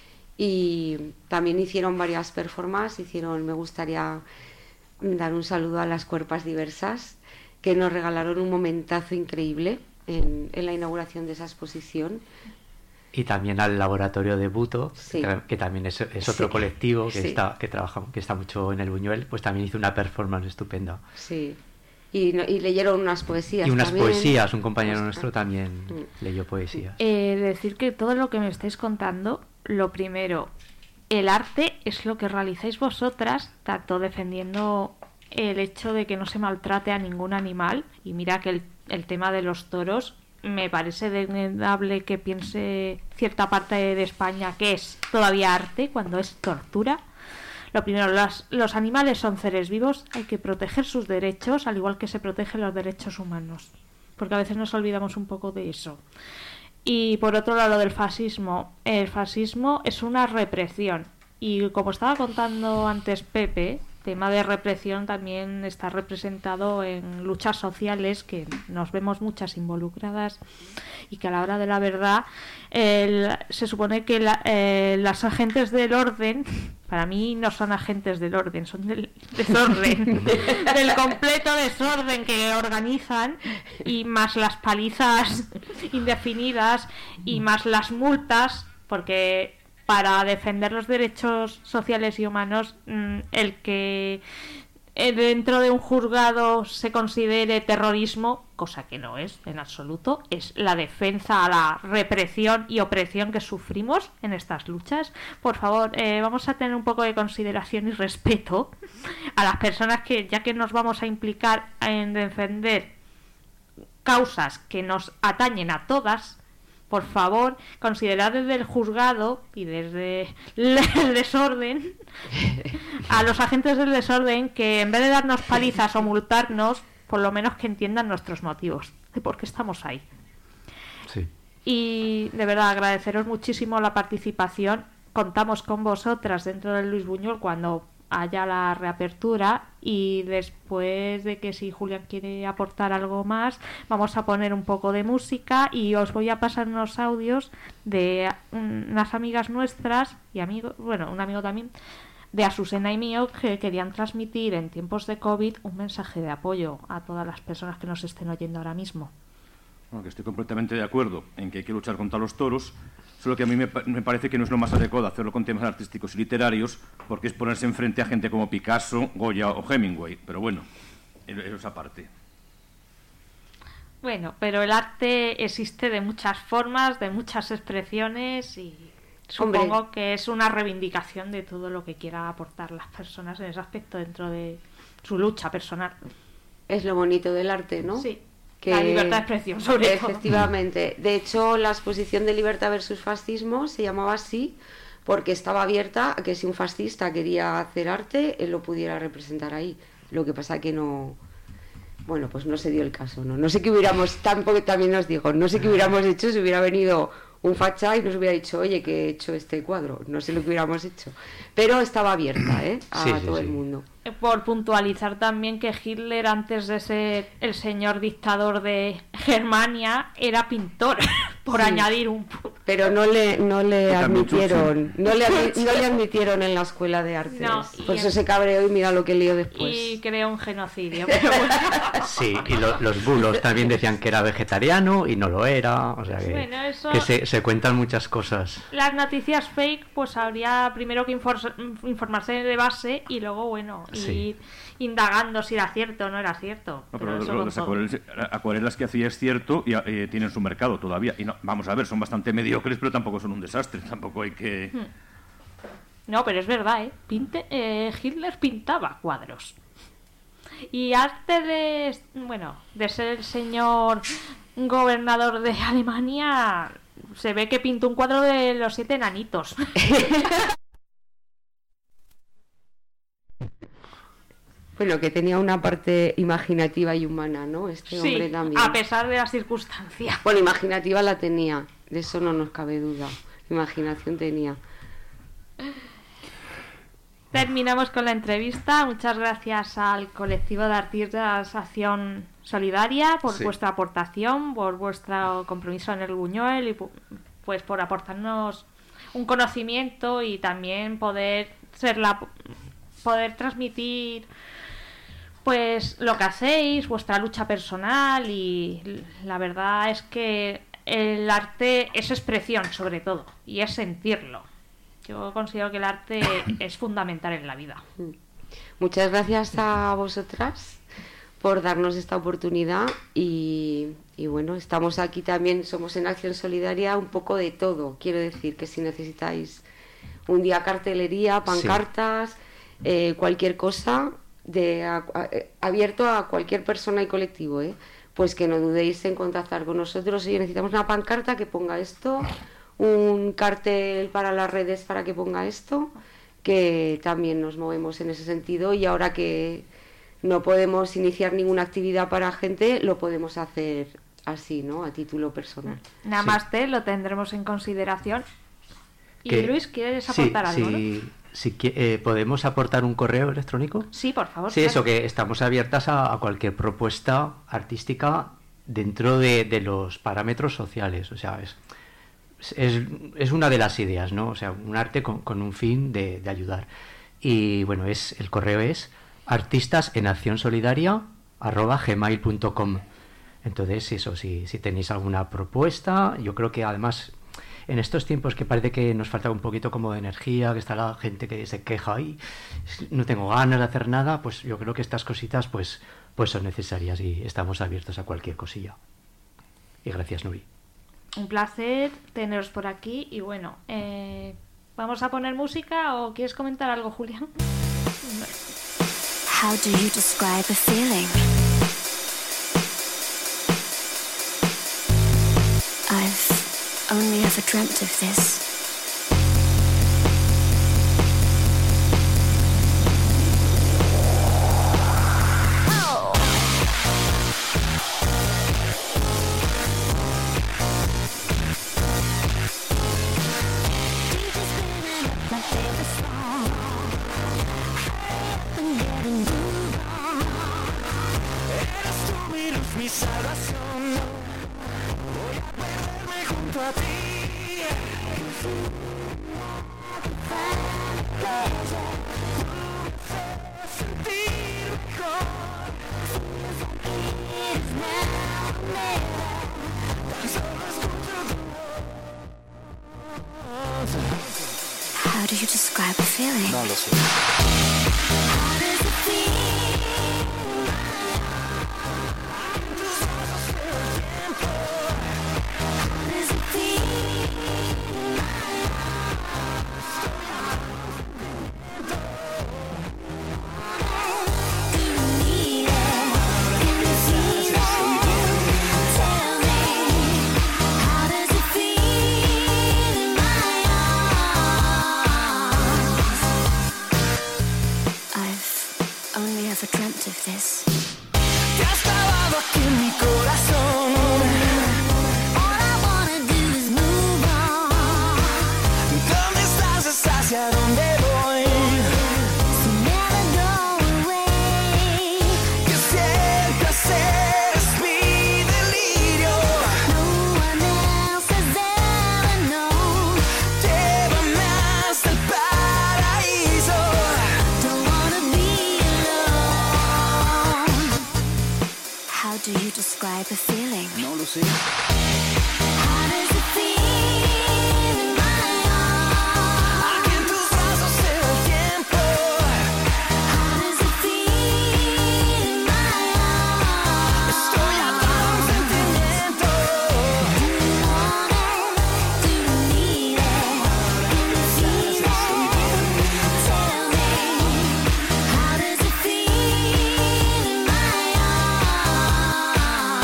y también hicieron varias performances, hicieron, me gustaría dar un saludo a las Cuerpas Diversas, que nos regalaron un momentazo increíble en, en la inauguración de esa exposición. Y también al Laboratorio de Buto, sí. que, que también es, es otro sí. colectivo que, sí. está, que, trabaja, que está mucho en el Buñuel, pues también hizo una performance estupenda. Sí, y, y leyeron unas poesías Y unas también. poesías, un compañero Ostras. nuestro también mm. leyó poesías. Eh, decir que todo lo que me estáis contando, lo primero, el arte es lo que realizáis vosotras, tanto defendiendo el hecho de que no se maltrate a ningún animal, y mira que el, el tema de los toros me parece degradable que piense cierta parte de España que es todavía arte cuando es tortura Lo primero, los, los animales son seres vivos, hay que proteger sus derechos, al igual que se protegen los derechos humanos, porque a veces nos olvidamos un poco de eso. Y por otro lado, lo del fascismo. El fascismo es una represión, y como estaba contando antes Pepe, tema de represión también está representado en luchas sociales que nos vemos muchas involucradas y que a la hora de la verdad el, se supone que la, eh, las agentes del orden, para mí no son agentes del orden, son del desorden, del completo desorden que organizan, y más las palizas indefinidas y más las multas, porque para defender los derechos sociales y humanos, el que dentro de un juzgado se considere terrorismo, cosa que no es en absoluto, es la defensa a la represión y opresión que sufrimos en estas luchas. Por favor, eh, vamos a tener un poco de consideración y respeto a las personas que, ya que nos vamos a implicar en defender causas que nos atañen a todas, por favor, considerad desde el juzgado y desde el desorden a los agentes del desorden que en vez de darnos palizas o multarnos, por lo menos que entiendan nuestros motivos de por qué estamos ahí. Sí. Y de verdad agradeceros muchísimo la participación. Contamos con vosotras dentro del Luis Buñuel cuando haya la reapertura, y después de que si Julián quiere aportar algo más, vamos a poner un poco de música y os voy a pasar unos audios de unas amigas nuestras y amigos, bueno, un amigo también, de Azucena y mío, que querían transmitir en tiempos de COVID un mensaje de apoyo a todas las personas que nos estén oyendo ahora mismo. Bueno, que estoy completamente de acuerdo en que hay que luchar contra los toros, solo que a mí me, me parece que no es lo más adecuado hacerlo con temas artísticos y literarios, porque es ponerse enfrente a gente como Picasso, Goya o Hemingway, pero bueno, eso es aparte. Bueno, pero el arte existe de muchas formas, de muchas expresiones, y supongo Hombre. que es una reivindicación de todo lo que quieran aportar las personas en ese aspecto dentro de su lucha personal. Es lo bonito del arte, ¿no? Sí. Que la libertad de expresión, sobre todo. Efectivamente. De hecho, la exposición de Libertad versus Fascismo se llamaba así porque estaba abierta a que si un fascista quería hacer arte, él lo pudiera representar ahí. Lo que pasa que no... Bueno, pues no se dio el caso, ¿no? No sé qué hubiéramos... Tampoco, también os digo, no sé qué hubiéramos hecho si hubiera venido un facha y nos hubiera dicho, oye, que he hecho este cuadro. No sé lo que hubiéramos hecho. Pero estaba abierta, ¿eh? A sí, sí, todo sí. el mundo. Por puntualizar también que Hitler, antes de ser el señor dictador de Germania, era pintor, por sí. añadir un punto. Pero no le no le admitieron, no le, no le admitieron en la escuela de artes. No, por eso en... se cabreó y mira lo que lió después. Y creó un genocidio. Pero bueno. Sí, y lo, los bulos también decían que era vegetariano y no lo era. O sea que, bueno, eso... que se, se cuentan muchas cosas. Las noticias fake, pues habría primero que infor- informarse de base y luego, bueno, sí. ir indagando si era cierto o no era cierto. No, pero pero las acuarelas, acuarelas que hacía es cierto y eh, tienen su mercado todavía. Y no, vamos a ver, son bastante mediocres, pero tampoco son un desastre. Tampoco hay que... No, pero es verdad, ¿eh? Pinte, eh Hitler pintaba cuadros. Y antes de, bueno, de ser el señor gobernador de Alemania, se ve que pintó un cuadro de los siete enanitos. Bueno, que tenía una parte imaginativa y humana, ¿no? Este sí, hombre también. A pesar de las circunstancias. Bueno, imaginativa la tenía, de eso no nos cabe duda. Imaginación tenía. Terminamos con la entrevista. Muchas gracias al colectivo de artistas Acción Solidaria por sí. vuestra aportación, por vuestro compromiso en el Buñuel y pues por aportarnos un conocimiento y también poder ser la poder transmitir pues lo que hacéis, vuestra lucha personal, y la verdad es que el arte es expresión sobre todo y es sentirlo. Yo considero que el arte es fundamental en la vida. Muchas gracias a vosotras por darnos esta oportunidad y, y bueno, estamos aquí también, somos en Acción Solidaria un poco de todo. Quiero decir que si necesitáis un día cartelería, pancartas, sí. eh, cualquier cosa, de a, a, abierto a cualquier persona y colectivo, ¿eh? Pues que no dudéis en contactar con nosotros. Oye, necesitamos una pancarta que ponga esto, un cartel para las redes para que ponga esto, que también nos movemos en ese sentido, y ahora que no podemos iniciar ninguna actividad para gente, lo podemos hacer así, ¿no? A título personal. Namaste, sí. Lo tendremos en consideración. Y que, Luis, ¿quieres aportar sí, algo? Sí, ¿no? sí, eh, ¿podemos aportar un correo electrónico? Sí, por favor. Sí, claro. Eso, que estamos abiertas a, a cualquier propuesta artística dentro de, de los parámetros sociales. O sea, es, es, es una de las ideas, ¿no? O sea, un arte con, con un fin de, de ayudar. Y bueno, es el correo es artistas en acción solidaria arroba gmail punto com. Entonces, eso, si, si tenéis alguna propuesta, yo creo que además en estos tiempos que parece que nos falta un poquito como de energía, que está la gente que se queja y no tengo ganas de hacer nada, pues yo creo que estas cositas pues, pues son necesarias y estamos abiertos a cualquier cosilla. Y gracias, Nuri. Un placer teneros por aquí y bueno, eh, ¿vamos a poner música o quieres comentar algo, Julián? How do you describe a feeling? I've only ever dreamt of this. Mi salvación, voy a perderme junto a ti. Sentir mejor. Tan solo escucho tu voz. How do you describe a feeling? No lo sé. How does it feel? Dreamt of this. Te has clavado aquí en mi corazón. All I wanna do is move on. ¿Dónde estás? ¿Es hacia dónde voy? So never go away. Que siempre serás mi delirio. No one else has ever known. Llévame hasta el paraíso. Don't wanna be alone. How do you describe a feeling? No lo sé. How does it feel in my arms? Aquí en tus brazos el tiempo. How does it feel in my arms? Estoy atado a un sentimiento. Do you want it? Do you need it? Can you feel it? Tell me. How does it feel in my arms?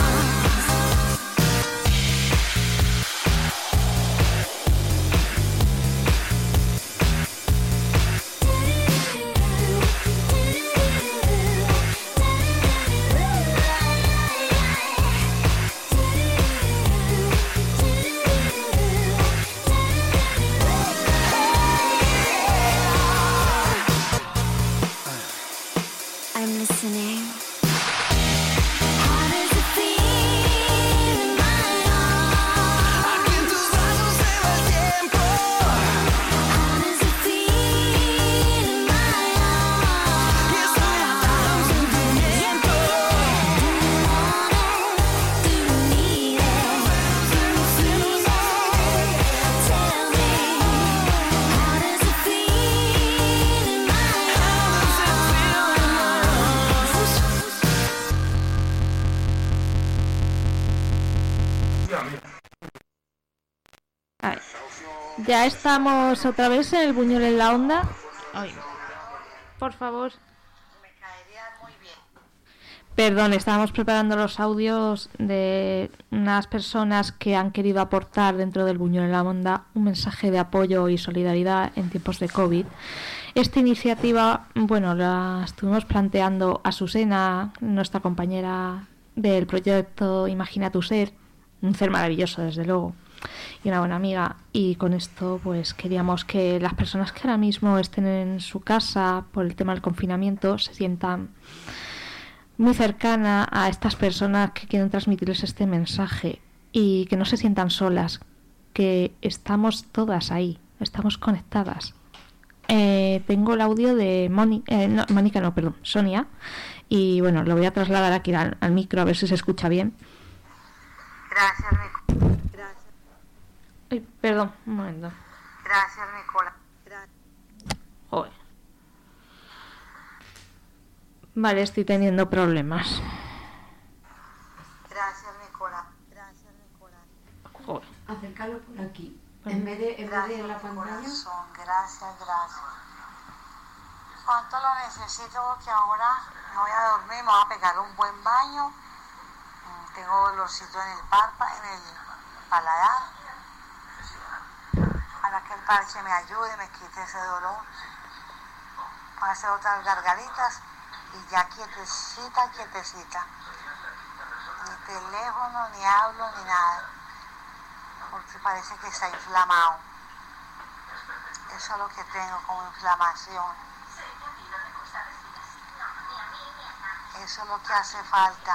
I'm listening. How does it feel in my arms? Aquí en tus brazos se va el tiempo. How does it feel in my arms? Y estoy atado a un sentimiento. Do you want it? Do you need it? Can you feel it? Tell me. How does it feel in my Ay. Ya estamos otra vez en el Buñuel en la Onda. Ay. Por favor. Perdón, estábamos preparando los audios de unas personas que han querido aportar dentro del Buñuelo en la Onda un mensaje de apoyo y solidaridad en tiempos de COVID. Esta iniciativa, bueno, la estuvimos planteando a Susana, nuestra compañera del proyecto Imagina tu Ser, un ser maravilloso desde luego, y una buena amiga, y con esto pues queríamos que las personas que ahora mismo estén en su casa por el tema del confinamiento se sientan muy cercana a estas personas que quieren transmitirles este mensaje y que no se sientan solas, que estamos todas ahí, estamos conectadas. Eh, tengo el audio de Moni, eh, no, Mónica, no, perdón, Sonia, y bueno, lo voy a trasladar aquí al, al micro a ver si se escucha bien. Gracias, mi Gracias. Ay, perdón, un momento. Gracias, mi cola. Joder. Vale, estoy teniendo problemas. Gracias, mi cola. Gracias, mi cola. Joder. Acercarlo por aquí. En vez de, en vez de en la pantalla. Corazón. Gracias, gracias. ¿Cuánto lo necesito? Porque ahora me voy a dormir, me voy a pegar un buen baño. Tengo dolorcito en el párpado, en el paladar. Para que el parche me ayude, me quite ese dolor. Voy a hacer otras gargaritas y ya quietecita, quietecita. Ni teléfono, ni hablo, ni nada. Porque parece que está inflamado. Eso es lo que tengo como inflamación. Eso es lo que hace falta.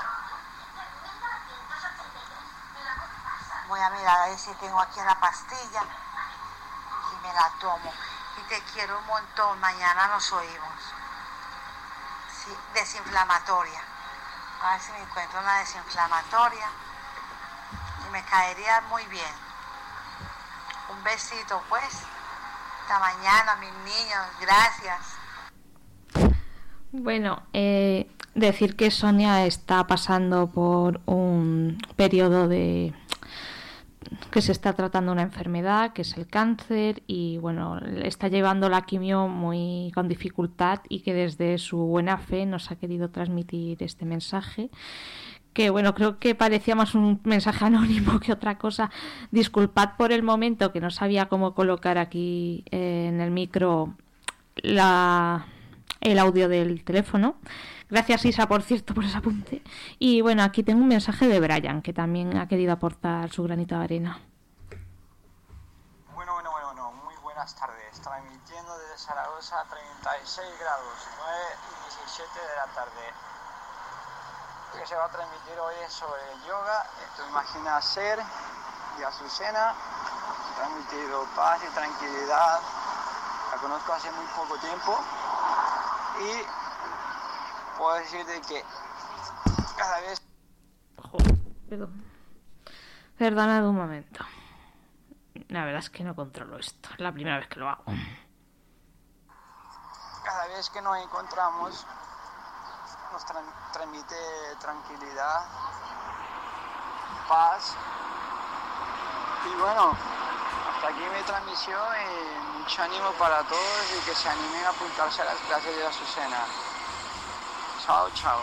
Voy a mirar a ver si tengo aquí una pastilla y me la tomo. Y te quiero un montón. Mañana nos oímos. Sí, desinflamatoria. A ver si me encuentro una desinflamatoria. Y me caería muy bien. Un besito, pues. Hasta mañana, mis niños. Gracias. Bueno, eh, decir que Sonia está pasando por un periodo de que se está tratando una enfermedad, que es el cáncer, y bueno, está llevando la quimio muy con dificultad y que desde su buena fe nos ha querido transmitir este mensaje, que bueno, creo que parecía más un mensaje anónimo que otra cosa. Disculpad por el momento que no sabía cómo colocar aquí eh, en el micro la, el audio del teléfono. Gracias, Isa, por cierto, por ese apunte. Y bueno, aquí tengo un mensaje de Brian, que también ha querido aportar su granito de arena. Bueno, bueno, bueno, bueno. Muy buenas tardes. Transmitiendo desde Zaragoza a treinta y seis grados, nueve y diecisiete de la tarde. Lo que se va a transmitir hoy es sobre el yoga. Esto Imagina Ser y Azucena. He transmitido paz y tranquilidad. La conozco hace muy poco tiempo. Y puedo decirte que cada vez... Joder, perdón. Perdonad un momento. La verdad es que no controlo esto. Es la primera vez que lo hago. Cada vez que nos encontramos nos tra transmite tranquilidad, paz. Y bueno, hasta aquí mi transmisión y mucho ánimo para todos y que se animen a apuntarse a las clases de Azucena. Chao, chao.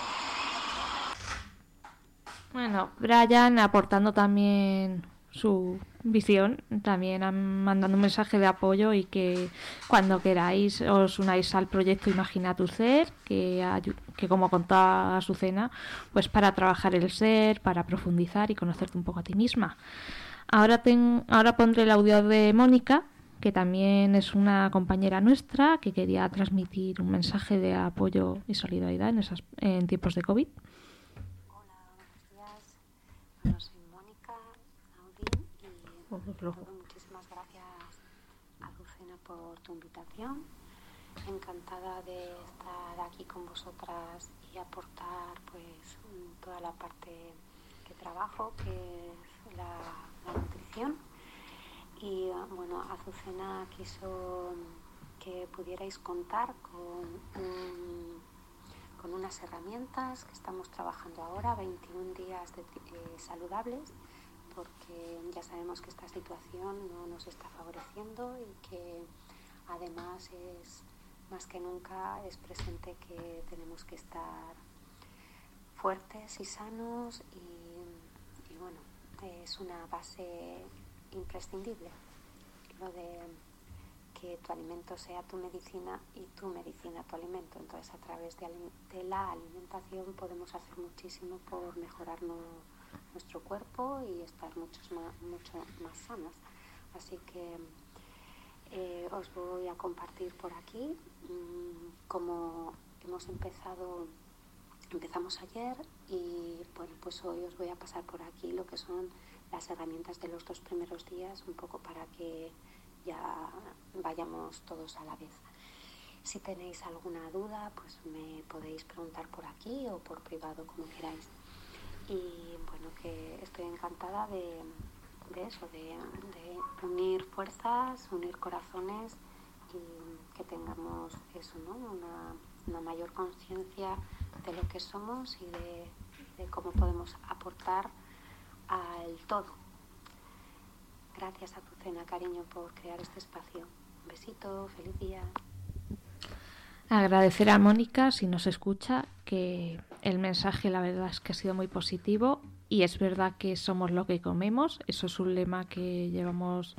Bueno, Brian aportando también su visión, también mandando un mensaje de apoyo y que cuando queráis os unáis al proyecto Imagina tu Ser, que, que como contaba Azucena, pues para trabajar el ser, para profundizar y conocerte un poco a ti misma. Ahora, ten, ahora pondré el audio de Mónica, que también es una compañera nuestra que quería transmitir un mensaje de apoyo y solidaridad en, esas, en tiempos de COVID. Hola, buenos días. Bueno, soy Mónica Audín y oh, todo, muchísimas gracias, Azucena, por tu invitación. Encantada de estar aquí con vosotras y aportar pues toda la parte que trabajo, que es la, la nutrición. Y bueno, Azucena quiso que pudierais contar con, un, con unas herramientas que estamos trabajando ahora, veintiún días de, eh, saludables, porque ya sabemos que esta situación no nos está favoreciendo y que además es más que nunca es presente que tenemos que estar fuertes y sanos y, y bueno, es una base imprescindible lo de que tu alimento sea tu medicina y tu medicina tu alimento. Entonces, a través de, de la alimentación podemos hacer muchísimo por mejorar no, nuestro cuerpo y estar muchos más, mucho más sanas. Así que eh, os voy a compartir por aquí mmm, cómo hemos empezado, empezamos ayer y bueno, pues hoy os voy a pasar por aquí lo que son las herramientas de los dos primeros días, un poco para que ya vayamos todos a la vez. Si tenéis alguna duda, pues me podéis preguntar por aquí o por privado, como queráis. Y bueno, que estoy encantada de, de eso, de, de unir fuerzas, unir corazones y que tengamos eso, ¿no? Una, una mayor conciencia de lo que somos y de, de cómo podemos aportar al todo. Gracias a Azucena, cariño, por crear este espacio. Un besito, feliz día. Agradecer a Mónica, si nos escucha, que el mensaje la verdad es que ha sido muy positivo y es verdad que somos lo que comemos. Eso es un lema que llevamos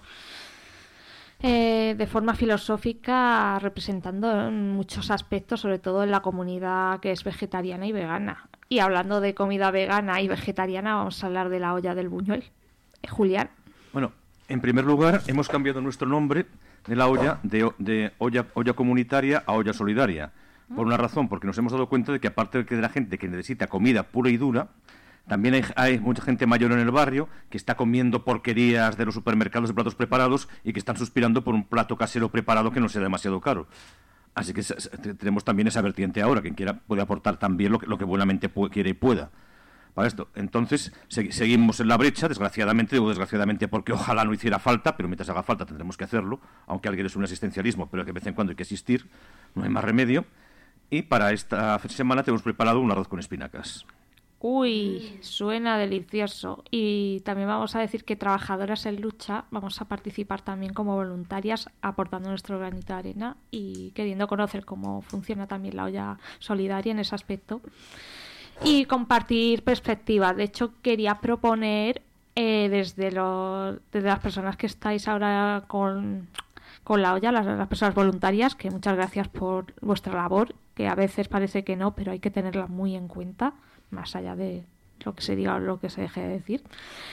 eh, de forma filosófica representando en muchos aspectos, sobre todo en la comunidad que es vegetariana y vegana. Y hablando de comida vegana y vegetariana, vamos a hablar de la olla del Buñuel. Eh, Julián. Bueno, en primer lugar, hemos cambiado nuestro nombre de la olla de, de olla, olla comunitaria a olla solidaria. Por una razón, porque nos hemos dado cuenta de que aparte de que de la gente que necesita comida pura y dura, también hay, hay mucha gente mayor en el barrio que está comiendo porquerías de los supermercados de platos preparados y que están suspirando por un plato casero preparado que no sea demasiado caro. Así que tenemos también esa vertiente ahora, quien quiera puede aportar también lo que, lo que buenamente pu- quiere y pueda. Para esto, entonces, se- seguimos en la brecha, desgraciadamente, digo desgraciadamente porque ojalá no hiciera falta, pero mientras haga falta tendremos que hacerlo, aunque alguien es un asistencialismo, pero que de vez en cuando hay que asistir, no hay más remedio. Y para esta semana tenemos preparado un arroz con espinacas. Uy, suena delicioso. Y también vamos a decir que Trabajadoras en Lucha vamos a participar también como voluntarias, aportando nuestro granito de arena y queriendo conocer cómo funciona también la olla solidaria en ese aspecto. Y compartir perspectivas. De hecho, quería proponer eh, desde, los, desde las personas que estáis ahora con, con la olla, las, las personas voluntarias, que muchas gracias por vuestra labor, que a veces parece que no, pero hay que tenerla muy en cuenta, más allá de lo que se diga o lo que se deje de decir.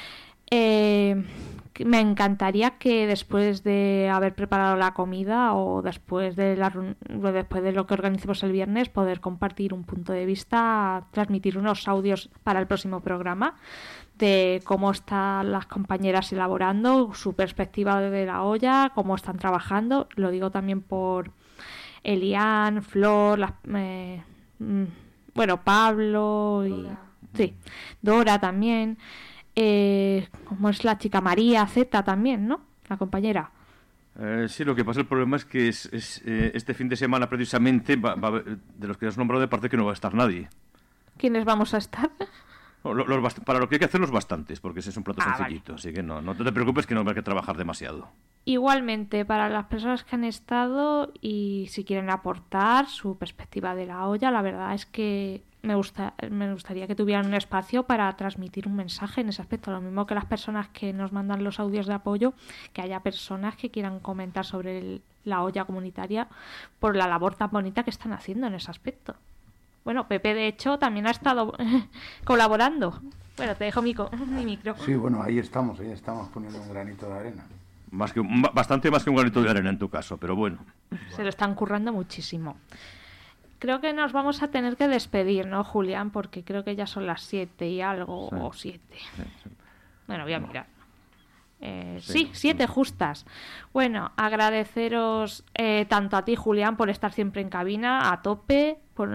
Eh, me encantaría que después de haber preparado la comida o después de, la, después de lo que organicemos el viernes, poder compartir un punto de vista, transmitir unos audios para el próximo programa de cómo están las compañeras elaborando, su perspectiva de la olla, cómo están trabajando. Lo digo también por Elian, Flor, las, eh, bueno, Pablo y Dora. Sí, Dora también. Eh, como es la chica María Z también, ¿no? La compañera. Eh, sí, lo que pasa, el problema es que es, es, eh, este fin de semana precisamente va, va, de los que has nombrado de parte que no va a estar nadie. ¿Quiénes vamos a estar? No, los, los bast- para lo que hay que hacer los bastantes, porque ese es un plato Ah, sencillito, vale. así que no, no te preocupes que no va a trabajar demasiado. Igualmente, para las personas que han estado y si quieren aportar su perspectiva de la olla, la verdad es que me gusta, me gustaría que tuvieran un espacio para transmitir un mensaje en ese aspecto. Lo mismo que las personas que nos mandan los audios de apoyo, que haya personas que quieran comentar sobre el- la olla comunitaria por la labor tan bonita que están haciendo en ese aspecto. Bueno, Pepe, de hecho, también ha estado colaborando. Bueno, te dejo mi, co- mi micro. Sí, bueno, ahí estamos, ahí estamos poniendo un granito de arena. Más que un- bastante más que un granito de arena en tu caso, pero bueno. Se lo están currando muchísimo. Creo que nos vamos a tener que despedir, ¿no, Julián? Porque creo que ya son las siete y algo, Sí. o siete. Sí, sí. Bueno, voy a mirar. Eh, Sí. sí, siete justas. Bueno, agradeceros eh, tanto a ti, Julián, por estar siempre en cabina, a tope, por,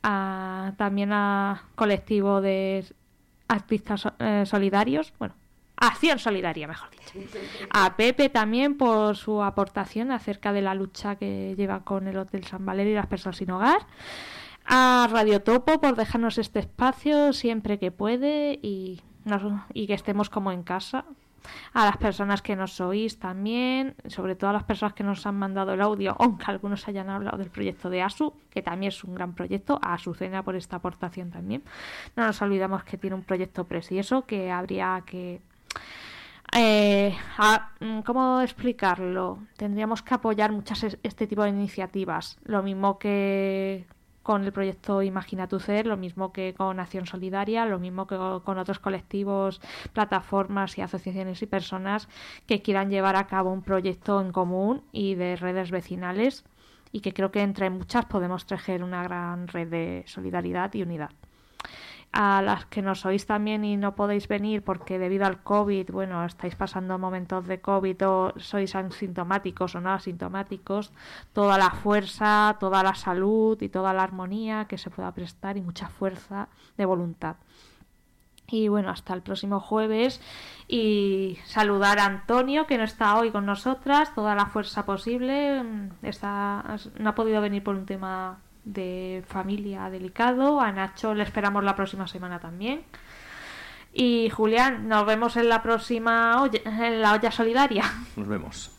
a, también a colectivo de artistas eh, solidarios, bueno, Acción Solidaria, mejor dicho. A Pepe también por su aportación acerca de la lucha que lleva con el Hotel San Valerio y las personas sin hogar. A Radio Topo por dejarnos este espacio siempre que puede y, nos- y que estemos como en casa. A las personas que nos oís también, sobre todo a las personas que nos han mandado el audio, aunque algunos hayan hablado del proyecto de ASU, que también es un gran proyecto, a Azucena por esta aportación también. No nos olvidamos que tiene un proyecto precioso que habría que... Eh, a, ¿Cómo explicarlo? Tendríamos que apoyar muchas este tipo de iniciativas, lo mismo que con el proyecto Imagina tu Ser, lo mismo que con Acción Solidaria, lo mismo que con otros colectivos, plataformas y asociaciones y personas que quieran llevar a cabo un proyecto en común y de redes vecinales, y que creo que entre muchas podemos tejer una gran red de solidaridad y unidad. A las que nos oís también y no podéis venir porque debido al COVID, bueno, estáis pasando momentos de COVID o sois asintomáticos o no asintomáticos, toda la fuerza, toda la salud y toda la armonía que se pueda prestar y mucha fuerza de voluntad. Y bueno, hasta el próximo jueves, y saludar a Antonio, que no está hoy con nosotras, toda la fuerza posible. Está, no ha podido venir por un tema de familia delicado. A Nacho le esperamos la próxima semana también. Y Julián, nos vemos en la próxima olla, en la olla solidaria. Nos vemos.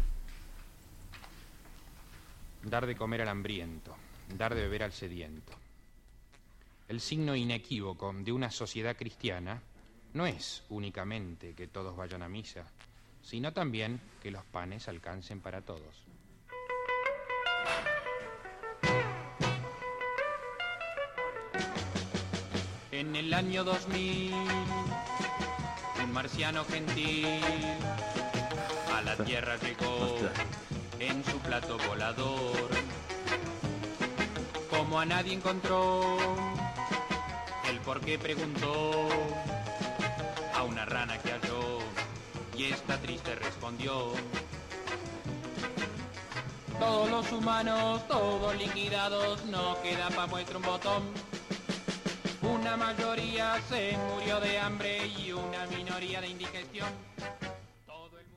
Dar de comer al hambriento, dar de beber al sediento. El signo inequívoco de una sociedad cristiana no es únicamente que todos vayan a misa, sino también que los panes alcancen para todos. En el año dos mil, un marciano gentil a la Tierra llegó en su plato volador. Como a nadie encontró el por qué, preguntó a una rana que halló, y esta triste respondió: todos los humanos, todos liquidados, no queda pa' muestra un botón. Una mayoría se murió de hambre y una minoría de indigestión.